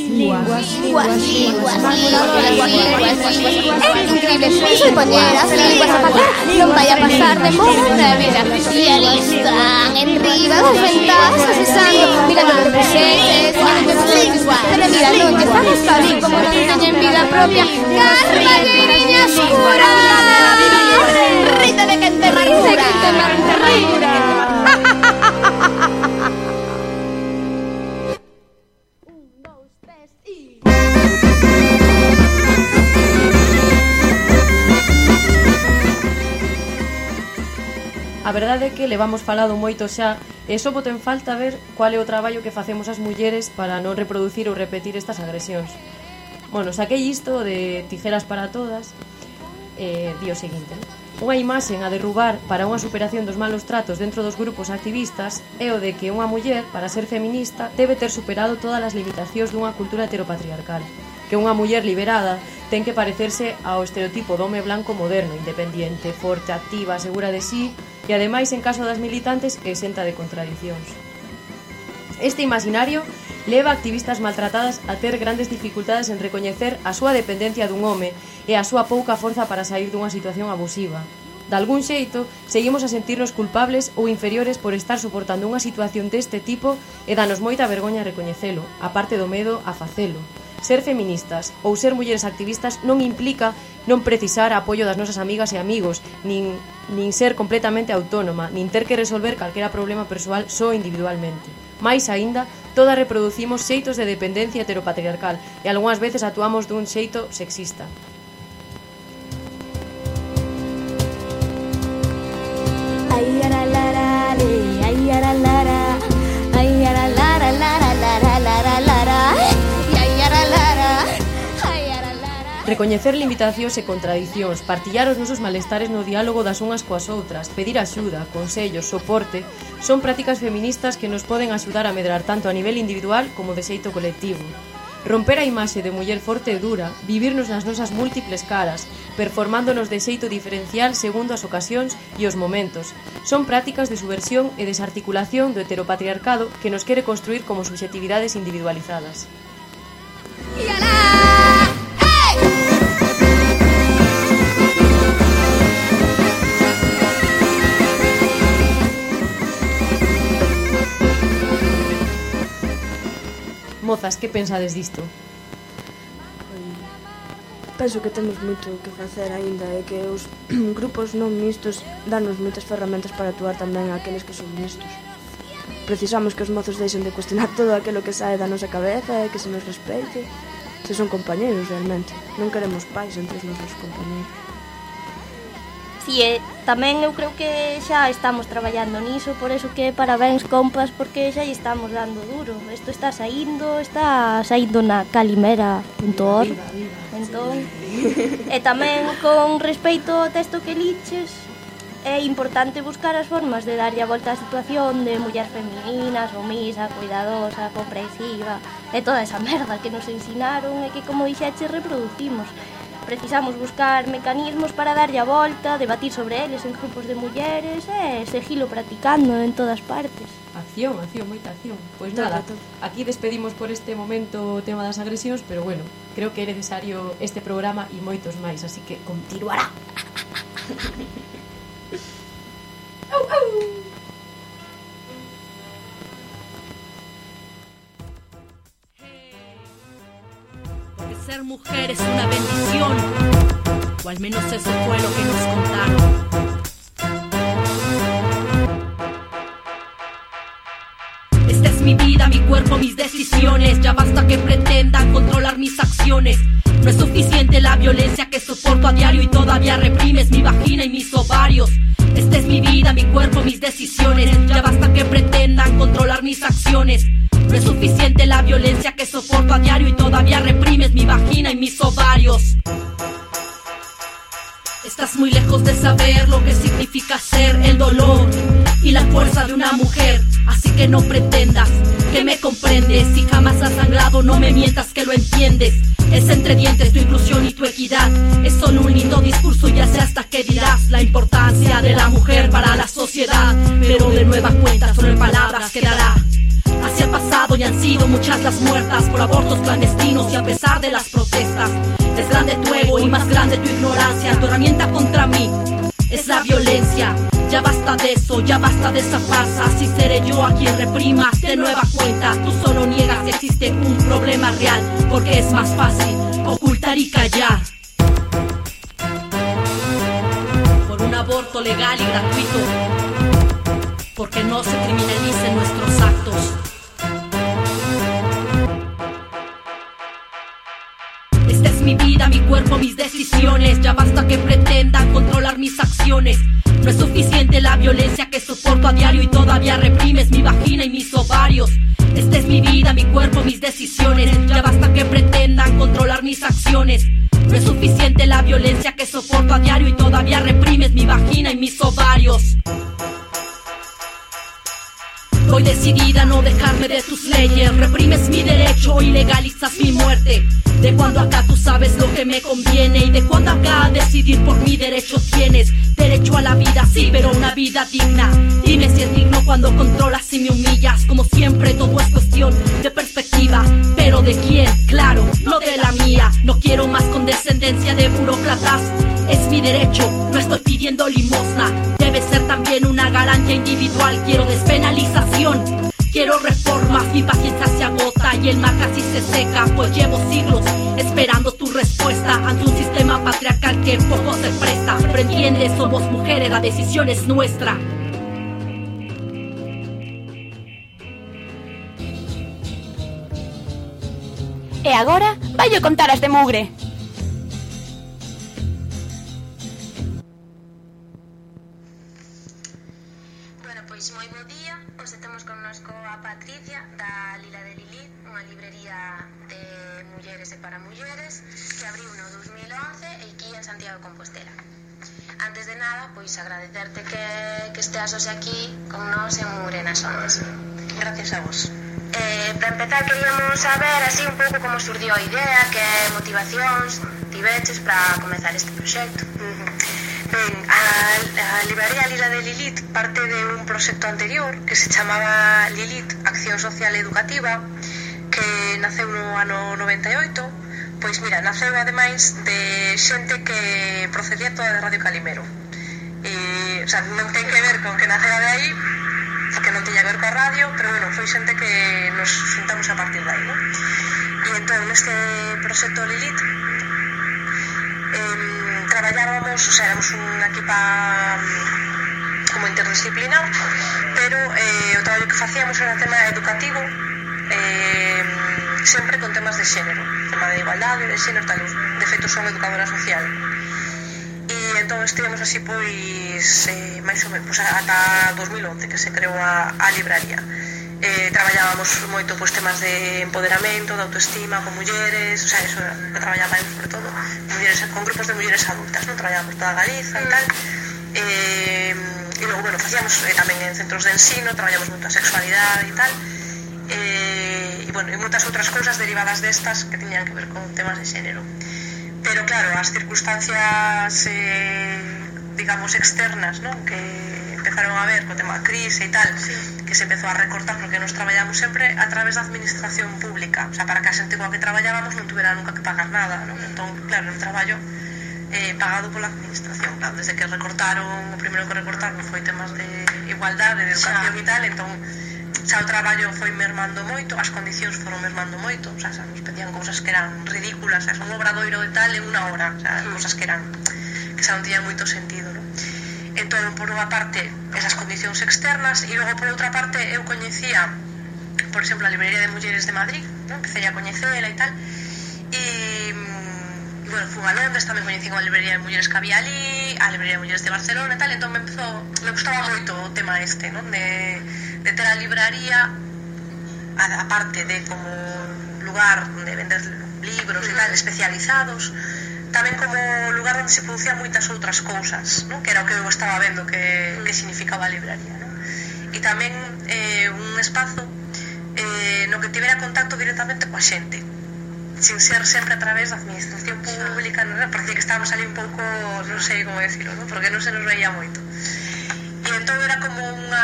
increíble, soy poñera as linguas a falar. Non vai a pasar de moda na vida. E ali están, en riba das ventanas, acesando, mirando por presentes, mirando as linguas. Pero mira, non te fagas cabi, como non teñen vida propia. Carballeira escura. Rita de que te marrura. A verdade é que levamos falado moito xa, e só boto en falta ver cual é o traballo que facemos as mulleres para non reproducir ou repetir estas agresións. Bueno, saquei isto de Tijeras para Todas, di o seguinte: unha imaxe a derrubar para unha superación dos malos tratos dentro dos grupos activistas é o de que unha muller, para ser feminista, debe ter superado todas as limitacións dunha cultura heteropatriarcal, que unha muller liberada ten que parecerse ao estereotipo do home blanco moderno, independiente, forte, activa, segura de sí, e ademais, en caso das militantes, exenta de contradicións. Este imaginario leva a activistas maltratadas a ter grandes dificultades en recoñecer a súa dependencia dun home e a súa pouca forza para sair dunha situación abusiva. De algún xeito, seguimos a sentirnos culpables ou inferiores por estar soportando unha situación deste tipo e danos moita vergoña recoñecelo, aparte do medo a facelo. Ser feministas ou ser mulleres activistas non implica non precisar apoio das nosas amigas e amigos, nin ser completamente autónoma, nin ter que resolver calquera problema persoal só individualmente. Mais aínda, todas reproducimos xeitos de dependencia heteropatriarcal e algunhas veces actuamos dun xeito sexista. Ai ara lara le, ai ara lara, ai ara lara lara lara lara lara. Recoñecer limitacións e contradicións, partillar os nosos malestares no diálogo das unhas coas outras, pedir axuda, consellos, soporte, son prácticas feministas que nos poden axudar a medrar tanto a nivel individual como de xeito colectivo. Romper a imaxe de muller forte e dura, vivirnos nas nosas múltiples caras, performándonos de xeito diferencial segundo as ocasións e os momentos, son prácticas de subversión e desarticulación do heteropatriarcado que nos quere construir como subxetividades individualizadas. Mozas, que pensades disto? Penso que temos moito que facer aínda e que os grupos non mixtos danos moitas ferramentas para actuar tamén aqueles que son mixtos. Precisamos que os mozos deixen de cuestionar todo aquilo que sae da nosa cabeza e que se nos respeite. Se son compañeros realmente, non queremos pais entre os nosos compañeros. Si tamén eu creo que xa estamos traballando niso, por eso que parabéns, compas, porque xa lle estamos dando duro. Isto está saindo na calimera.org. Entón, e tamén con respecto ao texto que liches, é importante buscar as formas de darlle a volta á situación de muller feminina, sumisa, cuidadosa, comprensiva e toda esa merda que nos ensinaron e que, como dixeche, reproducimos. Precisamos buscar mecanismos para darlle a volta, debatir sobre eles en grupos de mulleres e seguilo practicando en todas partes. Acción, moita acción. Pois nada, aquí despedimos por este momento o tema das agresións, pero bueno, creo que é necesario este programa e moitos máis, así que continuará. Porque ser mujer es una bendición, o al menos eso fue lo que nos contaron. Esta es mi vida, mi cuerpo, mis decisiones. Ya basta que pretendan controlar mis acciones. No es suficiente la violencia que soporto a diario y todavía reprimes mi vagina y mis ovarios. Esta es mi vida, mi cuerpo, mis decisiones. Ya basta que pretendan controlar mis acciones. No es suficiente la violencia que soporto a diario y todavía reprimes mi vagina y mis ovarios. Estás muy lejos de saber lo que significa ser el dolor y la fuerza de una mujer. Así que no pretendas que me comprendes. Si jamás has sangrado, no me mientas que lo entiendes. Es entre dientes tu inclusión y tu equidad. Es solo un lindo discurso, ya sé hasta qué dirás. La importancia de la mujer para la sociedad, pero de nueva cuenta solo en palabras quedará. Así ha pasado y han sido muchas las muertas por abortos clandestinos y a pesar de las protestas. Es grande tu ego y más grande tu ignorancia. Tu herramienta contra mí es la violencia. Ya basta de eso, ya basta de esa farsa. Así seré yo a quien reprimas de nueva cuenta. Tú solo niegas que existe un problema real, porque es más fácil ocultar y callar. Por un aborto legal y gratuito, porque no se criminalicen nuestros actos. Esta es mi vida, mi cuerpo, mis decisiones. Ya basta que pretendan controlar mis acciones. No es suficiente la violencia que soporto a diario y todavía reprimes mi vagina y mis ovarios. Esta es mi vida, mi cuerpo, mis decisiones. Ya basta que pretendan controlar mis acciones. No es suficiente la violencia que soporto a diario y todavía reprimes mi vagina y mis ovarios. Voy decidida a no dejarme de tus leyes. Reprimes mi derecho y legalizas mi muerte. De cuando acá tú sabes lo que me conviene y de cuando acá decidir por mi derecho tienes. Derecho a la vida, sí, pero una vida digna. Dime si es digno cuando controlas y me humillas. Como siempre todo es cuestión de perspectiva. ¿Pero de quién? Claro, no de la mía. No quiero más condescendencia de burócratas. Es mi derecho, no estoy pidiendo limosna. Debe ser también una garantía individual. Quiero despenalización, quiero reformas. Mi paciencia se agota y el mar casi se seca, pues llevo siglos esperando tu respuesta ante un sistema patriarcal que poco se presta. Pero entiende, somos mujeres, la decisión es nuestra. E agora vai contar as de mugre. Pois moi bo día, hoxe temos connosco a Patricia da Lila de Lilith, unha librería de mulleres e para mulleres que abriu no 2011 e aquí en Santiago de Compostela. Antes de nada, pois agradecerte que esteas hoxe aquí con nós en Mugre nas Ondas. Gracias a vos. Para empezar, queríamos saber así un pouco como surdiu a idea, que motivacións tiveches para comezar este proxecto. Ben, a librería Lila de Lilith parte de un proxecto anterior que se chamaba Lilith Acción Social Educativa, que naceu no ano 98. Pois mira, naceu ademais de xente que procedía toda de Radio Calimero. O sea, non ten que ver con que nacera de aí, porque non tiña que ver coa radio, pero bueno, foi xente que nos juntamos a partir de aí, non? E entón, neste proxecto Lilith traballábamos, o sea, éramos unha equipa como interdisciplinar, pero o traballo que facíamos era tema educativo, sempre con temas de xénero, tema de igualdade, de xénero, tal. De feito, son educadora social. E entón estivemos así pois máis ou menos ata 2011 que se creou a libraría. Traballábamos moito pois temas de empoderamento, de autoestima con mulleres, o sea, eso que traballábamos sobre todo mulleres, con grupos de mulleres adultas, non? Traballábamos toda Galiza e tal. E logo, bueno, facíamos tamén en centros de ensino, traballamos moito a sexualidade e tal. E bueno, e moitas outras cousas derivadas destas que tiñan que ver con temas de xénero. Pero claro, as circunstancias digamos externas, ¿no? Que empezaron a ver co tema da crise e tal, que se empezou a recortar porque nos traballamos sempre a través da administración pública, o sea, para que a xente coa que traballábamos non tuvera nunca que pagar nada, ¿no? Entón, claro, un traballo pagado pola administración, claro, desde que recortaron, o primeiro que recortaron foi temas de igualdade, de educación e tal, entón xa o traballo foi mermando moito, as condicións foron mermando moito, o sea, nos pedían cousas que eran ridículas, o sea, un obradoiro de tal en unha hora, o sea, cousas que eran que xa non tiñan moito sentido, non? Entón, por unha parte, esas condicións externas, e logo, por outra parte, eu coñecía, por exemplo, a Librería de Mulleres de Madrid, non? Empecé a coñecela e tal, e bueno, fui a Londres, tamén coñecín a Librería de Mulleres que había ali, a Librería de Mulleres de Barcelona e tal, entón me gustaba moito o tema este, non? De ter a libraría, aparte de como lugar de vender libros e tal, especializados, tamén como lugar onde se producían moitas outras cousas, non? Que era o que eu estaba vendo que significaba a libraría, non? E tamén un espazo no que tivera contacto directamente coa xente, sin ser sempre a través da administración pública, non? Parecía que estábamos ali un pouco, non sei como decirlo, non? Porque non se nos veía moito. E entón era como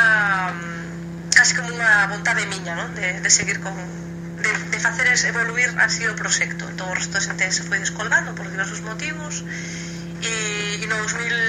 casi como unha vontade miña, non? De seguir con de facer evoluir así o proxecto. Entón o resto de xente se foi descolgando por diversos motivos e no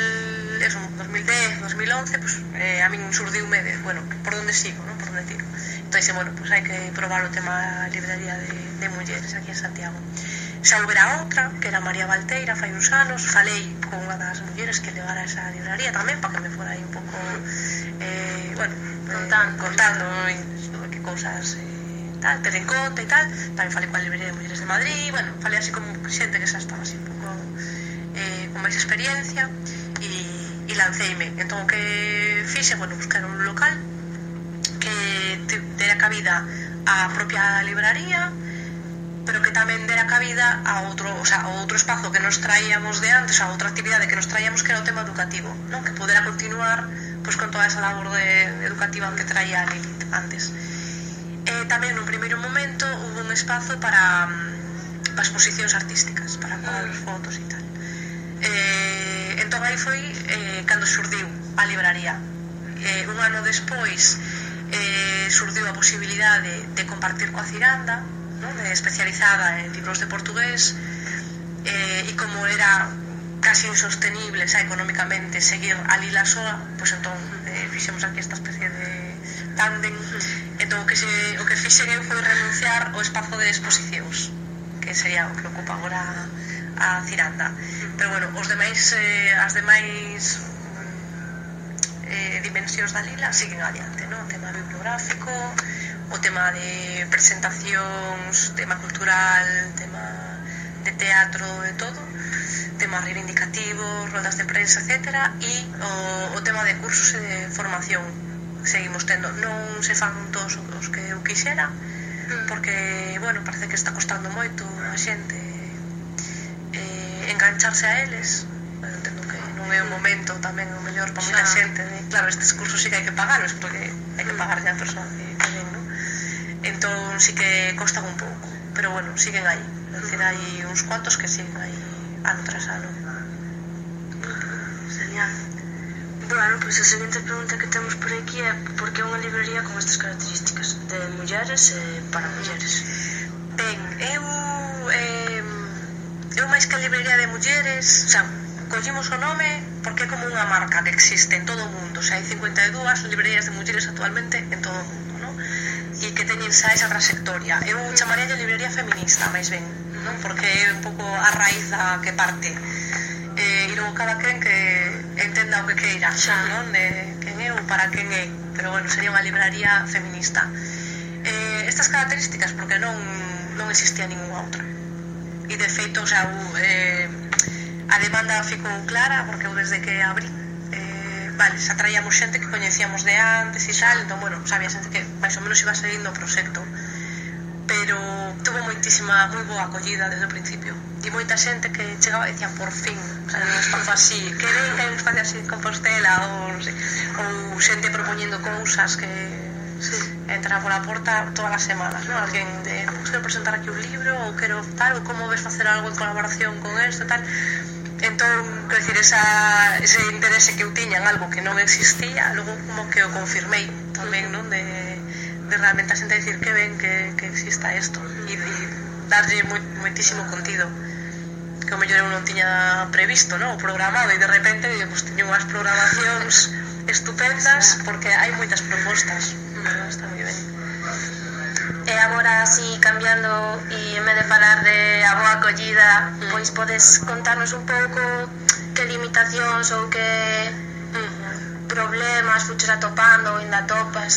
2010, 2011 pues, a min surdiume de, bueno, por onde sigo, non? Por onde tiro. Entón dixe, bueno, pues hai que probar o tema da libraría de mulleres aquí en Santiago. Xa houbera outra, que era María Valteira, fai uns anos, falei con unha das mulleres que levara esa libraría tamén, para que me fora aí un pouco bueno, contando que cousas tal, ter en conta e tal. Tamén falei coa Librería de Mulleres de Madrid, bueno, falei así como xente que xa estaba así un pouco con máis experiencia e lanceime. Entón o que fixe, bueno, buscar un local que dera cabida á propia libraría, pero que tamén dera cabida a outro, o sea, a outro espazo que nos traíamos de antes, a outra actividade que nos traíamos, que era o tema educativo, non? Que pudera continuar pois con toda esa labor educativa que traía a Lilith antes. Tamén no primeiro momento hubo un espazo para exposicións artísticas, para cuadros, fotos e tal. Entón aí foi cando xurdiu a libraría. Un ano despois xurdiu a posibilidade de compartir coa Ciranda, non? Especializada en libros de portugués, e como era casi insostenible xa económicamente seguir a Lila soa, pois entón fixemos aquí esta especie de tándem. Entón o que fixen eu foi renunciar ao espazo de exposicións, que sería o que ocupa agora a Ciranda. Pero bueno, as demais dimensións da Lila siguen adiante, non? O tema bibliográfico, o tema de presentacións, tema cultural, tema de teatro, de todo, temas reivindicativos, roldas de prensa, etc. E o tema de cursos e de formación seguimos tendo. Non se fan todos os que eu quixera, porque, bueno, parece que está costando moito a xente engancharse a eles. Bueno, entendo que non é o momento tamén o mellor para moita xente. Claro, estes cursos sí que hai que pagalos, porque hai que pagar a persoa que ven, non? Entón sí que costan un pouco, pero bueno, siguen aí. É dicir, hai uns cuantos que siguen aí ano tras ano. Genial. Bueno, pois a seguinte pregunta que temos por aquí é por que unha librería con estas características de mulleres para mulleres? Ben, eu máis que a librería de mulleres, xa, collimos o nome porque é como unha marca que existe en todo o mundo. Xa hai 52 librerías de mulleres actualmente en todo o mundo, non? E que teñen xa esa trayectoria. Eu chamaría de librería feminista, máis ben, non? Porque é un pouco a raíz da que parte. E logo cada quen que entenda o que queira, non? De quen é ou para quen é. Pero bueno, sería unha libraría feminista. Estas características porque non existía ninguna outra. E de feito, o sea, A demanda ficou clara, porque eu desde que abrí vale, xa traíamos xente que coñecíamos de antes e tal, entón, bueno, sabía xente que máis ou menos iba seguindo o proxecto, pero tuvo moi boa acollida desde o principio, e moita xente que chegaba e decía, por fin, o sea, un espazo así, que ven que hai un espacio así de Compostela, ou xente propoñendo cousas que entra pola porta todas as semanas, non? Alguén de, quero presentar aquí un libro, ou quero tal, ou como ves facer algo en colaboración con esto, tal. Entón, quero dicir, ese interese que eu tiña en algo que non existía, logo como que o confirmei tamén, non? De realmente a xente decir que ven que exista isto e darlle moitísimo contido que o mellor eu non tiña previsto, non? O programado, e de repente pues, teño unhas programacións estupendas porque hai moitas propostas. Está moi ben. E agora, así, cambiando, e en vez de falar de a boa acollida, pois podes contarnos un pouco que limitacións ou que problemas fuches atopando ou ainda atopas?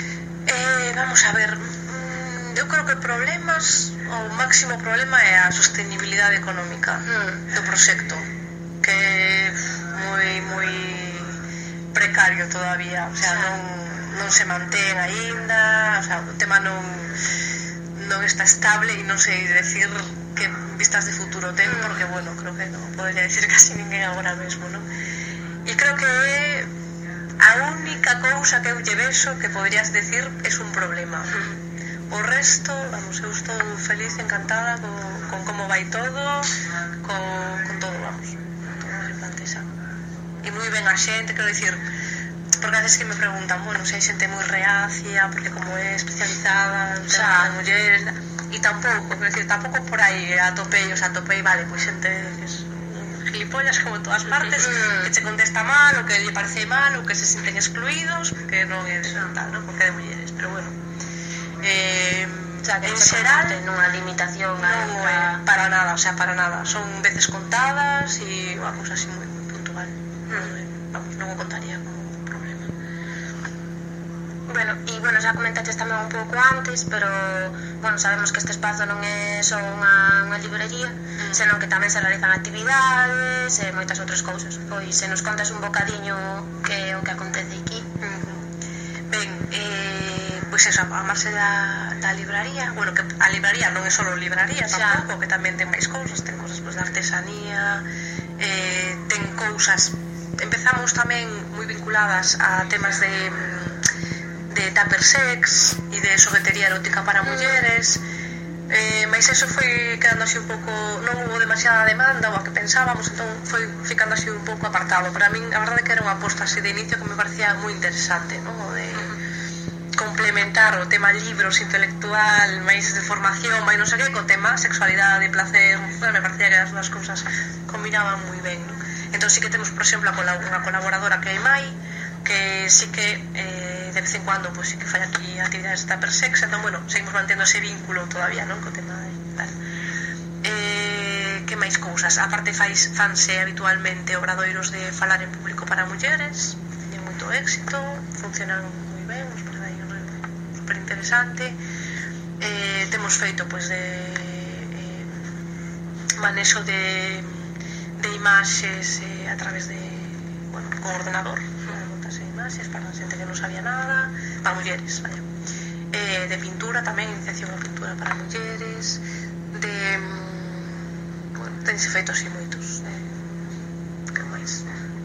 Vamos a ver, eu creo que problemas, o máximo problema é a sostenibilidade económica do proxecto, que é moi precario todavía, o sea, non se mantén aínda, o sea, o tema non está estable e non sei decir que vistas de futuro ten, porque, bueno, creo que non podería decir casi ninguén agora mesmo, non? E creo que a única cousa que eu lle vexo que poderías decir é un problema. O resto, vamos, eu estou feliz, encantada con como vai todo, con todo, vamos, todo se plantexa. E moi ben a xente, quero dicir, porque a veces que me preguntan, bueno, se hai xente moi reacia, porque como é especializada en temas de mulleres, e tampouco, quero dicir, tampouco por aí atopei, vale, pois xente que es gilipollas como en todas partes, que che contesta mal, ou que lle parece mal, ou que se sienten excluídos, porque non é tal, non? Porque é de mulleres, pero bueno. O sea, que en xeral nunha limitación non para nada, o sea, para nada, son veces contadas e unha cousa así moi puntual. Vamos, non o contaría como problema. Bueno, e bueno, xa comentaches tamén un pouco antes, pero bueno, sabemos que este espazo non é só unha librería, senón que tamén se realizan actividades e moitas outras cousas. Pois se nos contas un bocadiño que é o que acontece aquí. Ben, pois eso, a marxe da libraría, bueno, que a libraría non é só libraría tampouco, que tamén ten máis cousas, ten cousas pues, de artesanía, ten cousas, empezamos tamén moi vinculadas a temas de tupper sex e de xoguetería erótica para mulleres, mas eso foi quedando así un pouco, non hubo demasiada demanda ou a que pensábamos, entón foi ficando así un pouco apartado. Para min, a verdade que era unha aposta así de inicio que me parecía moi interesante, non? O de complementar o tema libros, intelectual, máis de formación, máis non sei que, co tema sexualidade, placer, me parecía que as dúas cousas combinaban moi ben, non? Entón sí que temos, por exemplo, unha colaboradora que é Mai, que sí que de vez en cuando pues sí que fai aquí actividades de tupper sex, entón, bueno, seguimos mantendo ese vínculo todavía, non? Co tema de tal. Que máis cousas? A parte fanse habitualmente obradoiros de falar en público para mulleres, teñen moito éxito, funcionan moi ben, nos parece aí super interesante. Temos feito pues de manexo de imaxes a través de, bueno, con ordenador, para a xente que non sabía nada, para mulleres, vaya. De pintura tamén, iniciación a pintura para mulleres, bueno, tense feito así moitos. Que máis?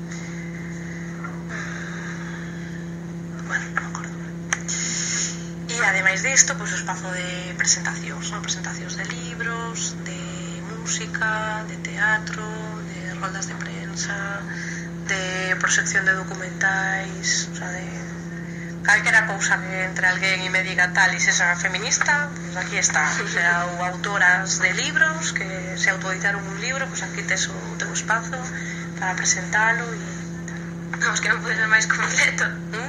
Bueno, non me acordo. E ademais disto, pois o espazo de presentacións, non? Presentacións de libros, de música, de teatro, de roldas de prensa, de proxección de documentais, o sea, de calquera cousa que entre alguén e me diga tal e sexa feminista, pues aquí está, o sea, ou autoras de libros que se autoeditaron un libro, pues aquí tes o teu espazo para presentalo e tal. Vamos, que non pode ser máis completo.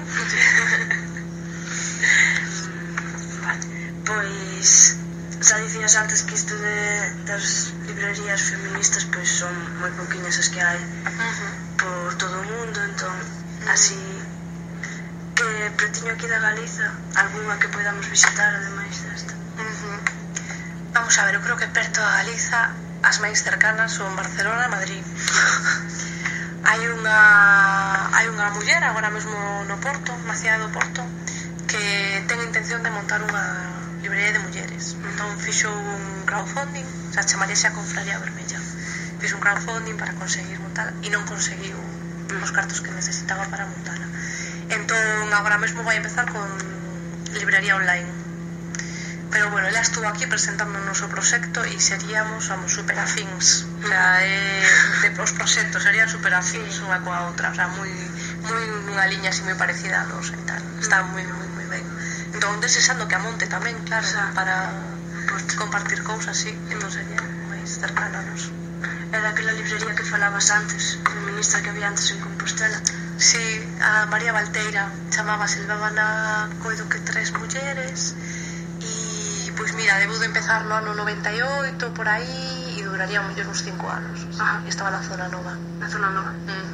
Vale, pois xa dicías antes que isto das librerías feministas pois son moi pouquiñas as que hai por todo o mundo, entón así que pretiño aquí da Galiza algunha que podamos visitar ademais desta. Vamos a ver, eu creo que perto da Galiza as máis cercanas son Barcelona e Madrid. hai unha muller agora mesmo no Porto, na cidade do Porto, que ten a intención de montar unha librería de mulleres. Entón fixo un crowdfunding, xa chamaría xa Confraría Vermella. Fixo un crowdfunding para conseguir montala e non conseguiu os cartos que necesitaba para montala. Entón agora mesmo vai empezar con librería online. Pero bueno, ela estuvo aquí presentando o noso proxecto e seríamos, vamos, super afíns. O sea, os proxectos serían super afíns unha coa outra. O sea, moi nunha liña así moi parecida a nosa e tal. Está moi ben. Entón, desexando que a monte tamén, claro, para compartir cousas así. Entón sería máis cercana a nos. É daquela librería que falabas antes, feminista que había antes en Compostela. Sí, a María Valteira chamábase, levaba coido que 3 mulleres. Pois mira, debeu de empezar no ano 98, por aí, e duraría un millón uns 5 anos. E estaba na zona nova. Na zona nova?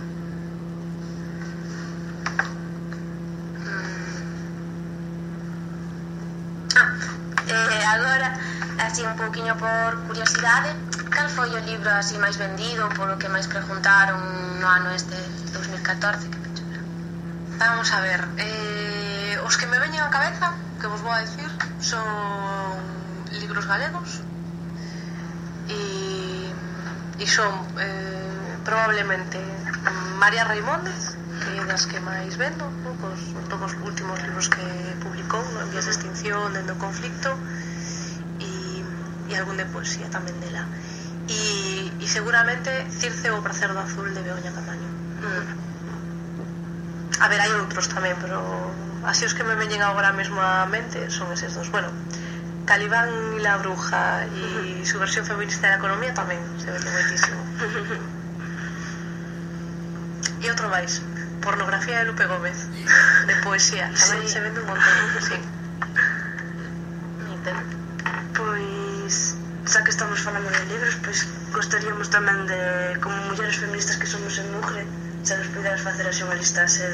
Agora, así un pouquiño por curiosidade, cal foi o libro así máis vendido, polo que máis preguntaron no ano este 2014? Vamos a ver, os que me veñen á cabeza, que vos vou a dicir, son libros galegos e son probablemente María Reimóndez, que é das que máis vendo, pois todos os últimos libros que publicou, En vías de extinción, Dentro do conflicto, e algún de poesía tamén dela, e seguramente Circe o prazer do azul de Begoña Camaño. A ver, hai outros tamén, pero así os que me veñen agora mesmo á mente son eses dos. Bueno, Calibán y la bruja y su versión feminista de la economía tamén se vende moitísimo. E outro máis, Pornografía de Lupe Gómez, de poesía, tamén se vende un montón, sí. Pois, xa que estamos falando de libros, pois gostaríamos tamén de, como mulleres feministas que somos en Mugre, xa nos puderas facer así unha listaxe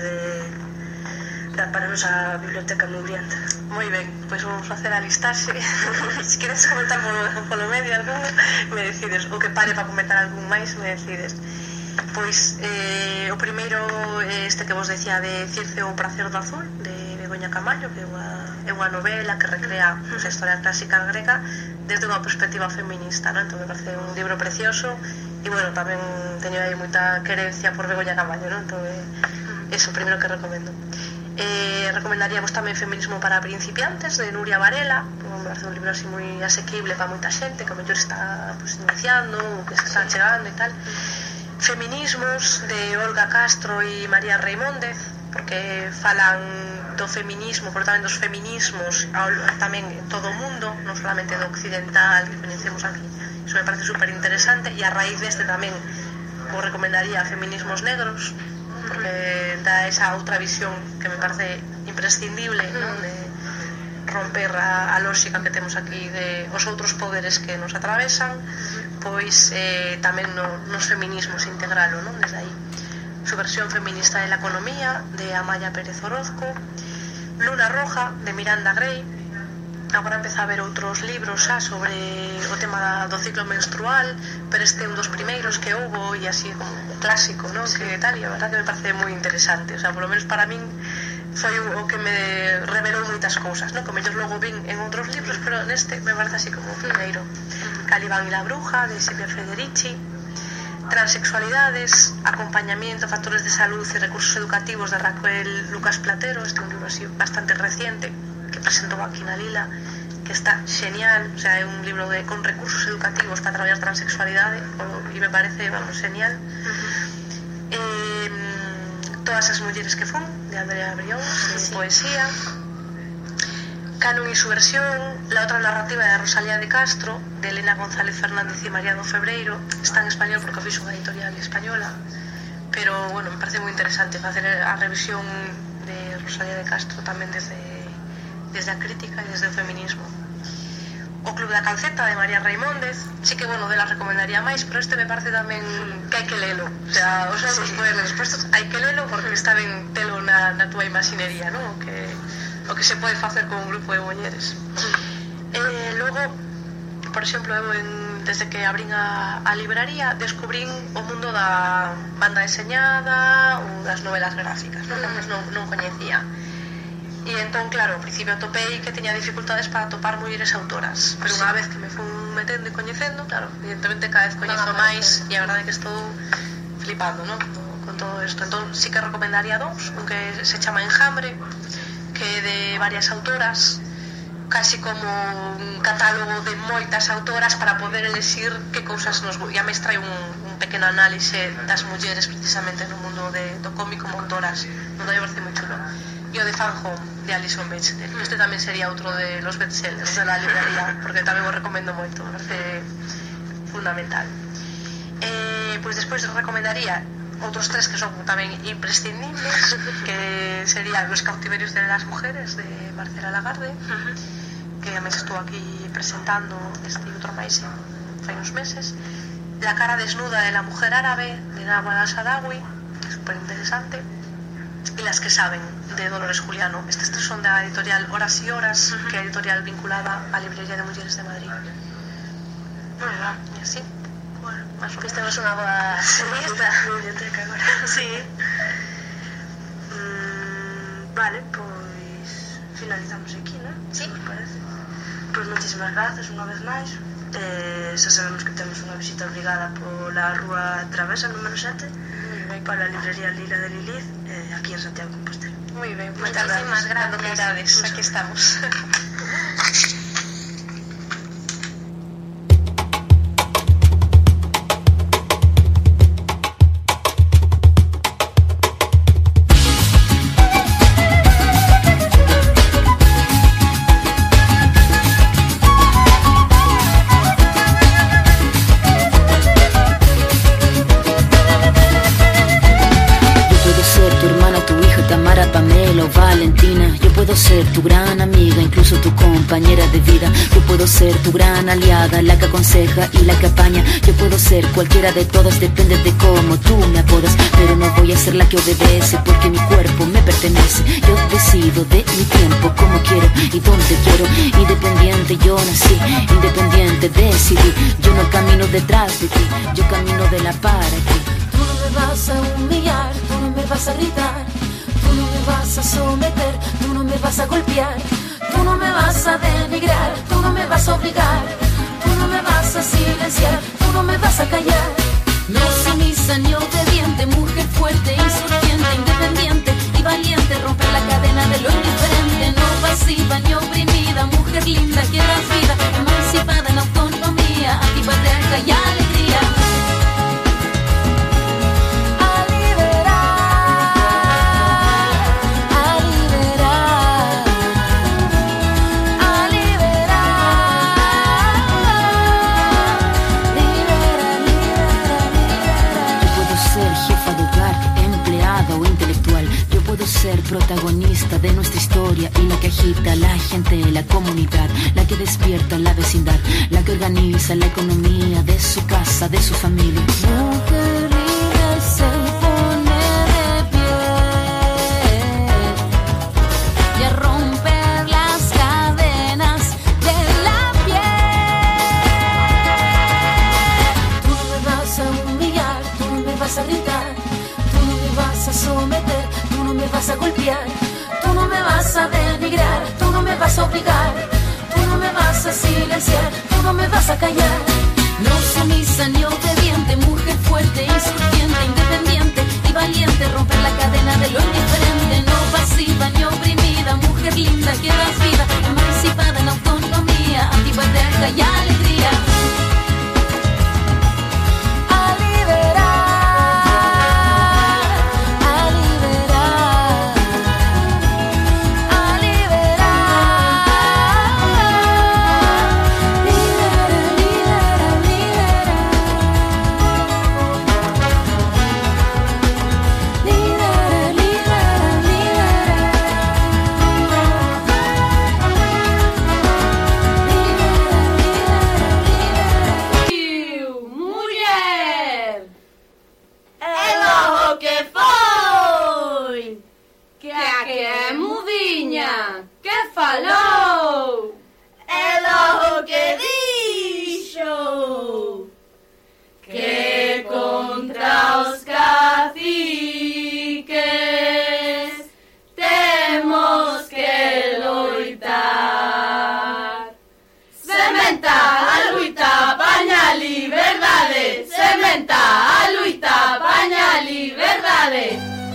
para a nosa biblioteca mugrienta. Moi ben, pois vamos facer a listaxe. Se queres comentar polo medio algún, me decides, ou que pare para comentar algún máis, me decides. Pois o primeiro é este que vos decía de Circe o prazer do azul, de Begoña Camaño, que é unha novela que recrea a historia clásica grega desde unha perspectiva feminista, non? Entón me parece un libro precioso e, bueno, tamén teño aí moita querencia por Begoña Camaño, non? Entón é o primeiro que recomendo. Recomendaríamos tamén Feminismo para principiantes, de Nuria Varela. Me parece un libro así moi asequible para moita xente que a mellor está iniciando ou que se está chegando e tal. Feminismos, de Olga Castro e María Reimóndez, porque falan do feminismo, pero tamén dos feminismos tamén en todo o mundo, non solamente do occidental que conhecemos aquí. Iso me parece super interesante, e a raíz deste tamén vos recomendaría Feminismos negros, porque dá esa outra visión que me parece imprescindible, non? De romper a lógica que temos aquí de os outros poderes que nos atravesan, pois tamén nos feminismos integralo, non? Desde aí. Su versión feminista de la economía, de Amaya Pérez Orozco. Luna Roja, de Miranda Gray. Agora empeza a haber outros libros xa sobre o tema do ciclo menstrual, pero este é un dos primeiros que houbo e así como clásico, non? Que tal, e a verdade que me parece moi interesante, o sea, por lo menos para min foi o que me revelou moitas cousas, non? Que mellor logo vin en outros libros, pero neste me parece así como primeiro. Calibán y la bruja, de Silvia Federici. Transexualidades, acompañamiento, factores de salud y recursos educativos, de Raquel Lucas Platero. Este é un libro así bastante reciente que presentou aquí na Lila, que está genial, o sea, é un libro con recursos educativos para traballar transexualidade e me parece, vamos, genial. Todas as mulleres que fun, de Andrea Brión, de poesía. Canon y su versión, la otra narrativa de Rosalía de Castro, de Elena González Fernández y Mariano Febreiro. Está en español porque fixo unha editorial española, pero, bueno, me parece moi interesante facer a revisión de Rosalía de Castro tamén desde a crítica e desde o feminismo. O Club da Calceta, de María Reimóndez. Sí que, bueno, dela recomendaría máis, pero este me parece tamén que hai que lelo. O sea, os outros poderes postos hai que lelo porque está ben telo na túa imaxinería, non? O que se pode facer con un grupo de mulleres. Logo, por exemplo, eu desde que abrín a libraría descubrín o mundo da banda deseñada ou das novelas gráficas, non? Que non coñecía. E entón, claro, ao principio atopei que teña dificultades para atopar mulleres autoras, pero unha vez que me fui metendo e coñecendo, claro, evidentemente cada vez coñezo máis e a verdade é que estou flipando, non? Con todo isto. Entón, sí que recomendaría dous, un que se chama Enjambre, que é de varias autoras, casi como un catálogo de moitas autoras para poder elegir que cousas nos... E a me trae un pequeno análise das mulleres precisamente no mundo do cómic como autoras. Non me parece moi chulo. E o de Fan Home, de Alison Bechdel. Este tamén sería outro de los bestsellers de la librería, porque tamén o recomendo moito, me parece fundamental. Pois despois recomendaría outros tres que son tamén imprescindibles, que serían Los cautiverios de las mujeres, de Marcela Lagarde, que me estuvo aquí presentando este outro máis fai uns meses. La cara desnuda de la mujer árabe, de Nawal al-Saadawi, que é super interesante. Y Las que saben, de Dolores Juliano. Estes tres son da editorial Horas y Horas, que é a editorial vinculada á Librería de Mulleres de Madrid. E así, bueno, máis o menos. Temos unha boa lista. Biblioteca agora. Sí. Vale, pois finalizamos aquí, non? Sí. Parece. Pois moitísimas grazas unha vez máis. Xa sabemos que temos unha visita obligada pola Rúa Travesa, número 7, para a librería Lila de Lilith, aquí en Santiago de Compostela. Moi ben, moitísimas grazas. Aquí estamos. Tu gran amiga, incluso tu compañera de vida. Yo puedo ser tu gran aliada, la que aconseja y la que apaña. Yo puedo ser cualquiera de todas, depende de cómo tú me apodas. Pero no voy a ser la que obedece, porque mi cuerpo me pertenece. Yo decido de mi tiempo, como quiero y donde quiero. Independiente yo nací, independiente decidí. Yo no camino detrás de ti, yo camino de la para ti. Tú no me vas a humillar, tú no me vas a gritar, tú no me vas a someter, tú no me vas a golpear, tú no me vas a denigrar, tú no me vas a obligar, tú no me vas a silenciar, tú no me vas a callar. No sumisa ni obediente, mujer fuerte, insurgente, independiente y valiente, romper la cadena de lo indiferente, no pasiva ni oprimida, mujer linda que das vida, emancipada en autonomía, antipatriarca y alegría. Ser protagonista de nuestra historia y la que agita a la gente, la comunidad, la que despierta la vecindad, la que organiza la economía de su casa, de su familia. Mujer libre se pone de pie y a romper las cadenas de la piel. Tú no me vas a humillar, tú no me vas a gritar, tú no me vas a someter, tú no me vas a golpear, tú no me vas a denigrar, tú no me vas a obligar, tú no me vas a silenciar, tú no me vas a callar. No sumisa ni obediente, mujer fuerte, insurgente, independiente y valiente, romper la cadena de lo indiferente, no pasiva ni oprimida, mujer linda que das vida, emancipada en autonomía, antipatriarca y alegría. Falou! É logo que di! Felicidade!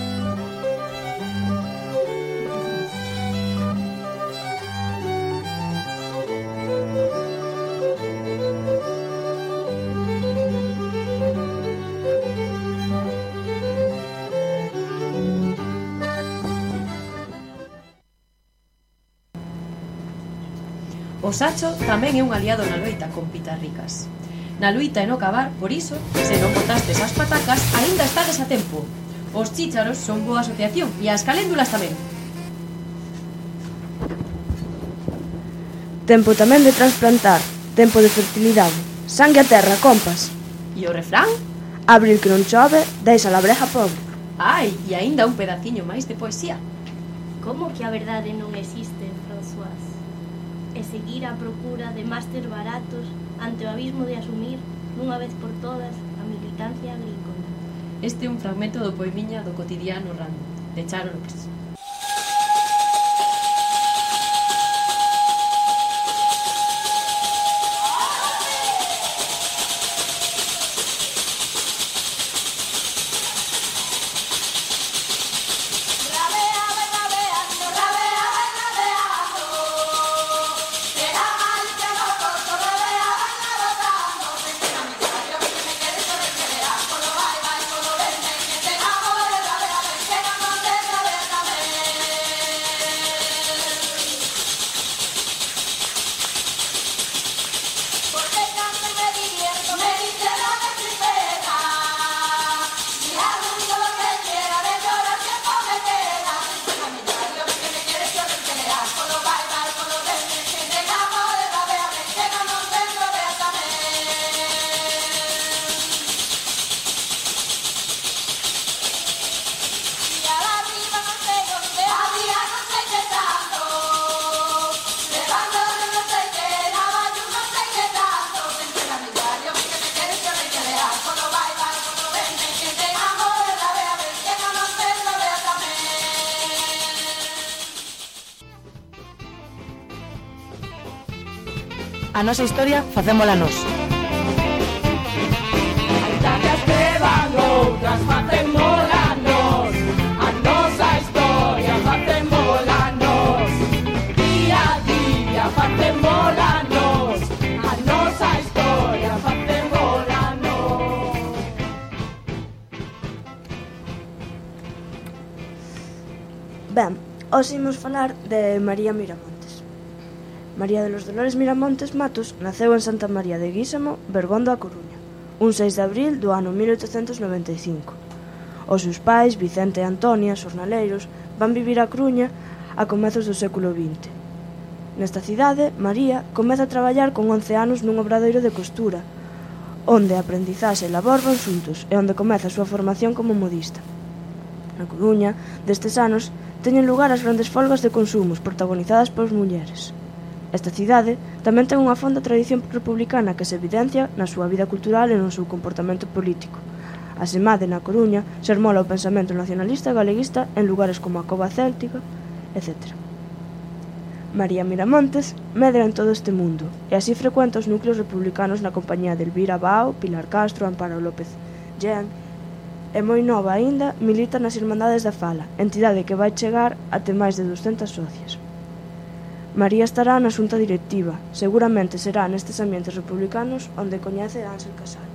O Sacho tamén é un aliado na loita con pitas ricas. Na luita e no cavar, por iso, se non botastes as patacas, aínda estades a tempo. Os chícharos son boa asociación e as caléndulas tamén. Tempo tamén de transplantar, tempo de fertilidade. Sangue a terra, compas. E o refrán? Abril que non chove, deixa a labreja pobre. Ai, e aínda un pedaciño máis de poesía. Como que a verdade non existe, François? E seguir a procura de máster baratos ante o abismo de asumir, nunha vez por todas, a militancia agrícola. Este é un fragmento do poemiña do cotidiano random, de Charo López. A nosa historia facémola nós. Aínda que escrevan outras, facémola nós. A nosa historia facémola nós. Día a día facémola nós. A nosa historia facémola nós. Ben, hoxe imos falar de María Miramontes. María de los Dolores Miramontes Matos naceu en Santa María de Guísamo, Bergondo, a Coruña, un 6 de abril do ano 1895. Os seus pais, Vicente e Antonia, xornaleiros, van vivir a Coruña a comezos do século XX. Nesta cidade, María comeza a traballar con 11 anos nun obradoiro de costura, onde a aprendizaxe e labor van xuntos e onde comeza a súa formación como modista. Na Coruña, destes anos, teñen lugar as grandes folgas de consumos protagonizadas por mulleres. Esta cidade tamén ten unha fonda tradición republicana que se evidencia na súa vida cultural e no seu comportamento político. Asemade, na Coruña, se armola o pensamento nacionalista e galeguista en lugares como a Cova Céltica, etc. María Miramontes medra en todo este mundo e así frecuenta os núcleos republicanos na compañía de Elvira Bao, Pilar Castro, Amparo López Jean e moi nova aínda milita nas Irmandades da Fala, entidade que vai chegar até máis de 200 socias. María estará na xunta directiva, seguramente será nestes ambientes republicanos onde coñece a Ángel Casal.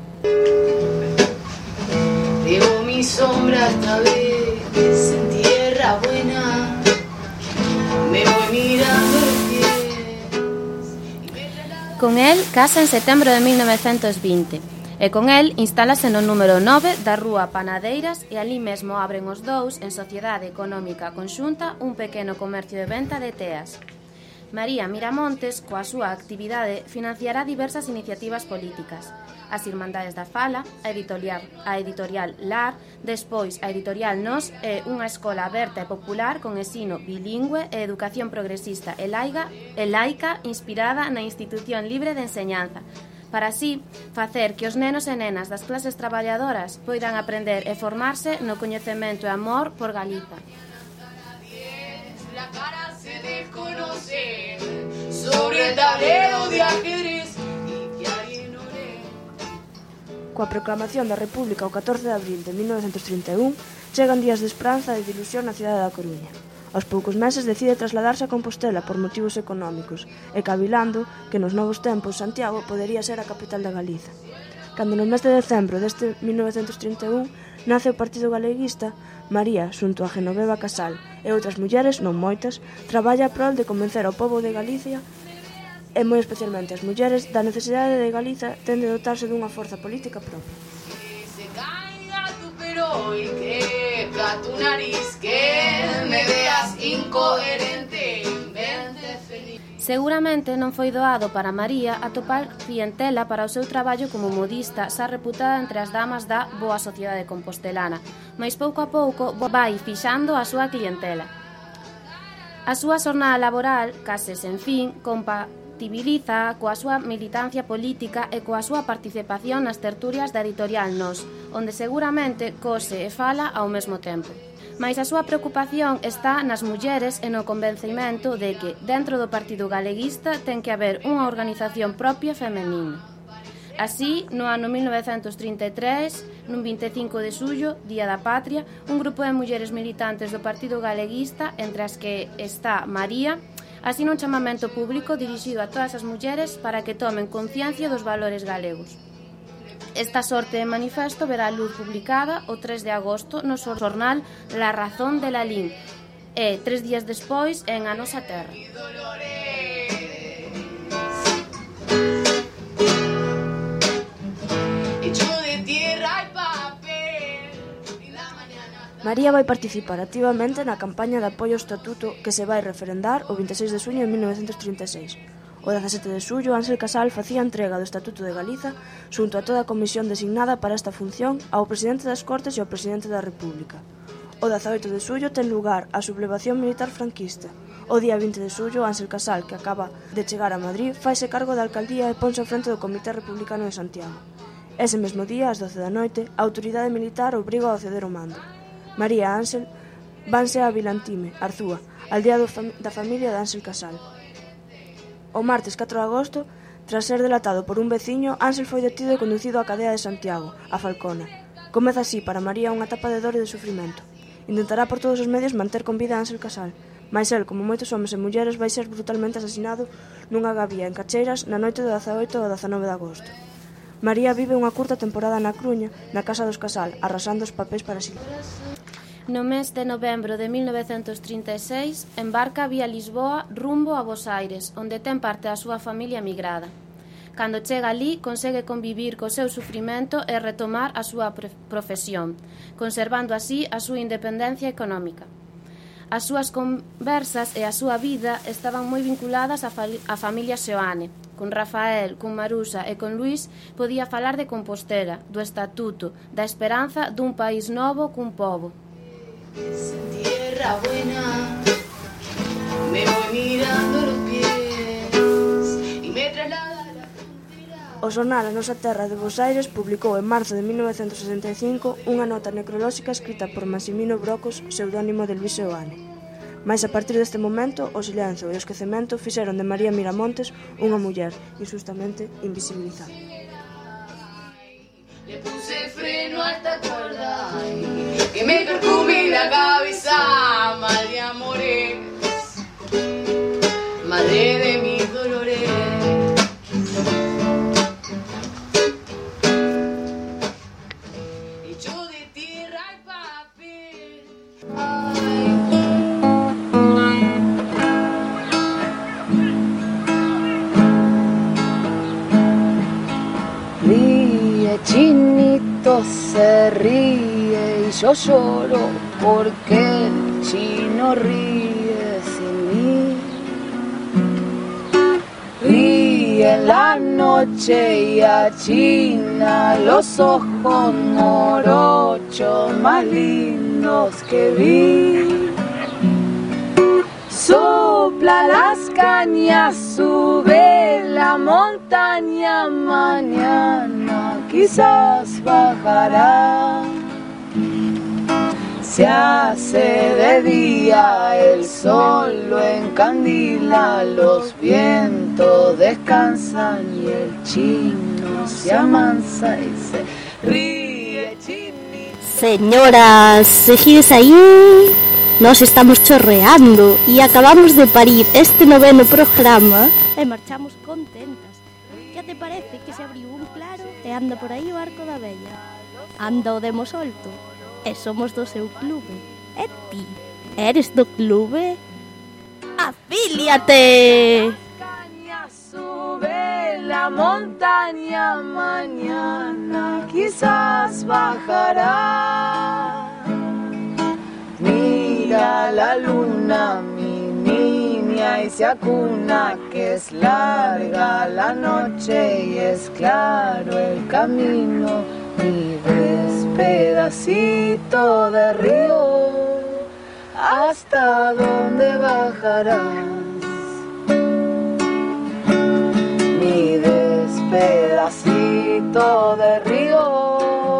Veo mi sombra esta vez en tierra buena, me voy mirando los pies. Con él casa en setembro de 1920 e con él instálase no número 9 da Rúa Panadeiras e ali mesmo abren os dous en sociedade económica conxunta un pequeno comercio de venta de teas. María Miramontes, coa súa actividade, financiará diversas iniciativas políticas. As Irmandades da Fala, a editorial LAR, despois a editorial Nos e unha escola aberta e popular con ensino bilingüe e educación progresista e laica inspirada na institución libre de enseñanza, para así facer que os nenos e nenas das clases traballadoras poidan aprender e formarse no coñecemento e amor por Galiza. La cara se desconoce sobre el tablero de ajedrez y que alguien ore. Coa proclamación da República o 14 de abril de 1931, chegan días de esperanza e de ilusión na cidade da Coruña. Aos poucos meses decide trasladarse a Compostela por motivos económicos e cavilando que nos novos tempos Santiago podería ser a capital da Galiza. Cando no mes de decembro deste 1931 nace o Partido Galeguista, María, xunto a Genoveva Casal e outras mulleres, non moitas, traballa a prol de convencer ao pobo de Galicia e moi especialmente as mulleres da necesidade de Galiza ten de dotarse dunha forza política propia. Se caiga tu pero y que tu nariz que me veas incoherente vente feliz. Seguramente non foi doado para María atopar clientela para o seu traballo como modista, xa reputada entre as damas da boa sociedade compostelana, mais pouco a pouco vai fixando a súa clientela. A súa xornada laboral, case sen fin, compatibiliza coa súa militancia política e coa súa participación nas tertulias da editorial Nós, onde seguramente cose e fala ao mesmo tempo. Mais a súa preocupación está nas mulleres e no convencimento de que, dentro do Partido Galeguista, ten que haber unha organización propia femenina. Así, no ano 1933, nun 25 de xullo, Día da Patria, un grupo de mulleres militantes do Partido Galeguista, entre as que está María, asina un chamamento público dirixido a todas as mulleres para que tomen conciencia dos valores galegos. Esta sorte de manifesto verá a luz publicada o 3 de agosto no xornal La Razón de Lalín e 3 días despois en A Nosa Terra. María vai participar activamente na campaña de apoio ao estatuto que se vai referendar o 26 de xuño de 1936. O 17 de xullo, Ángel Casal facía entrega do Estatuto de Galiza xunto a toda a comisión designada para esta función ao presidente das Cortes e ao presidente da República. O 18 de xullo ten lugar a sublevación militar franquista. O día 20 de xullo, Ángel Casal, que acaba de chegar a Madrid, faise cargo da alcaldía e ponse ao frente do Comité Republicano de Santiago. Ese mesmo día, ás 12 da noite, a autoridade militar obriga a ceder o mando. María e Ángel vanse a Vilantime, Arzúa, aldea da familia de Ángel Casal. O martes 4 de agosto, tras ser delatado por un veciño, Ángel foi detido e conducido á cadea de Santiago, a Falcona. Comeza así para María unha etapa de dor e de sufrimento. Intentará por todos os medios manter con vida a Ángel Casal, mais el, como moitos homes e mulleres, vai ser brutalmente asesinado nunha gavía en Cacheiras na noite do 18 ao 19 de agosto. María vive unha curta temporada na Cruña, na casa dos Casal, arrasando os papéis para si. No mes de novembro de 1936, embarca vía Lisboa rumbo a Bos Aires, onde ten parte da súa familia migrada. Cando chega ali, consegue convivir co seu sufrimento e retomar a súa profesión, conservando así a súa independencia económica. As súas conversas e a súa vida estaban moi vinculadas á familia Seoane. Con Rafael, con Marusa e con Luís podía falar de Compostela, do estatuto, da esperanza dun país novo cun pobo. Tierra buena, me voy mirando los pies y me traslada a la frontera. O xornal A Nosa Terra de Bos Aires publicou en marzo de 1965 unha nota necrolóxica escrita por Massimino Brocos, pseudónimo de Luís Seoane. Mais a partir deste momento, o silencio e o esquecemento fixeron de María Miramontes unha muller injustamente invisibilizada. Le puse freno a esta cuerda que me carcome la cabeza, mal de amores, madre de mis dolores. Hecho de tierra y papel. Chinito se ríe y yo lloro porque el chino ríe sin mí. Ríe en la noche y achina los ojos morochos más lindos que vi. Sopla las cañas, sube la montaña, mañana quizás bajará. Se hace de día, el sol lo encandila, los vientos descansan y el chino se amansa y se ríe. Señoras, seguides aí? Nós estamos chorreando e acabamos de parir este 9º programa e marchamos contentas. Que te parece que se abriu un claro e anda por aí o arco da vella? Anda o demo solto e somos do seu clube. E ti, eres do clube? ¡Afíliate! Sube la montaña, mañana quizás bajará. Mira la luna, mi niña, y se acuna, que es larga la noche y es claro el camino. Vives pedacito de río, ¿hasta dónde bajarás? Mides pedacito de río.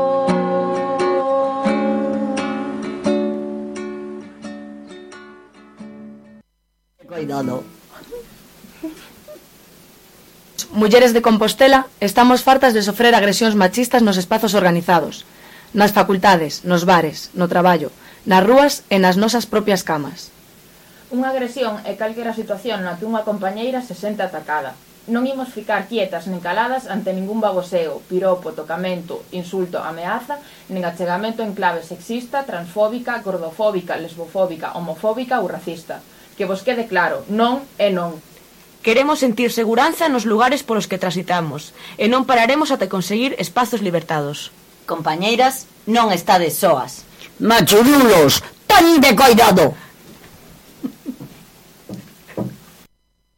Cuidado. Mulleres de Compostela, estamos fartas de sofrer agresións machistas nos espazos organizados, nas facultades, nos bares, no traballo, nas rúas e nas nosas propias camas. Unha agresión é calquera situación na que unha compañeira se sente atacada. Non imos ficar quietas nen caladas ante ningún baboseo, piropo, tocamento, insulto, ameaza, nen achegamento en clave sexista, transfóbica, gordofóbica, lesbofóbica, homofóbica ou racista. Que vos quede claro, non é non. Queremos sentir seguranza nos lugares polos que transitamos e non pararemos ata conseguir espazos libertados. Compañeiras, non estades soas. Machurulos, ten de cuidado.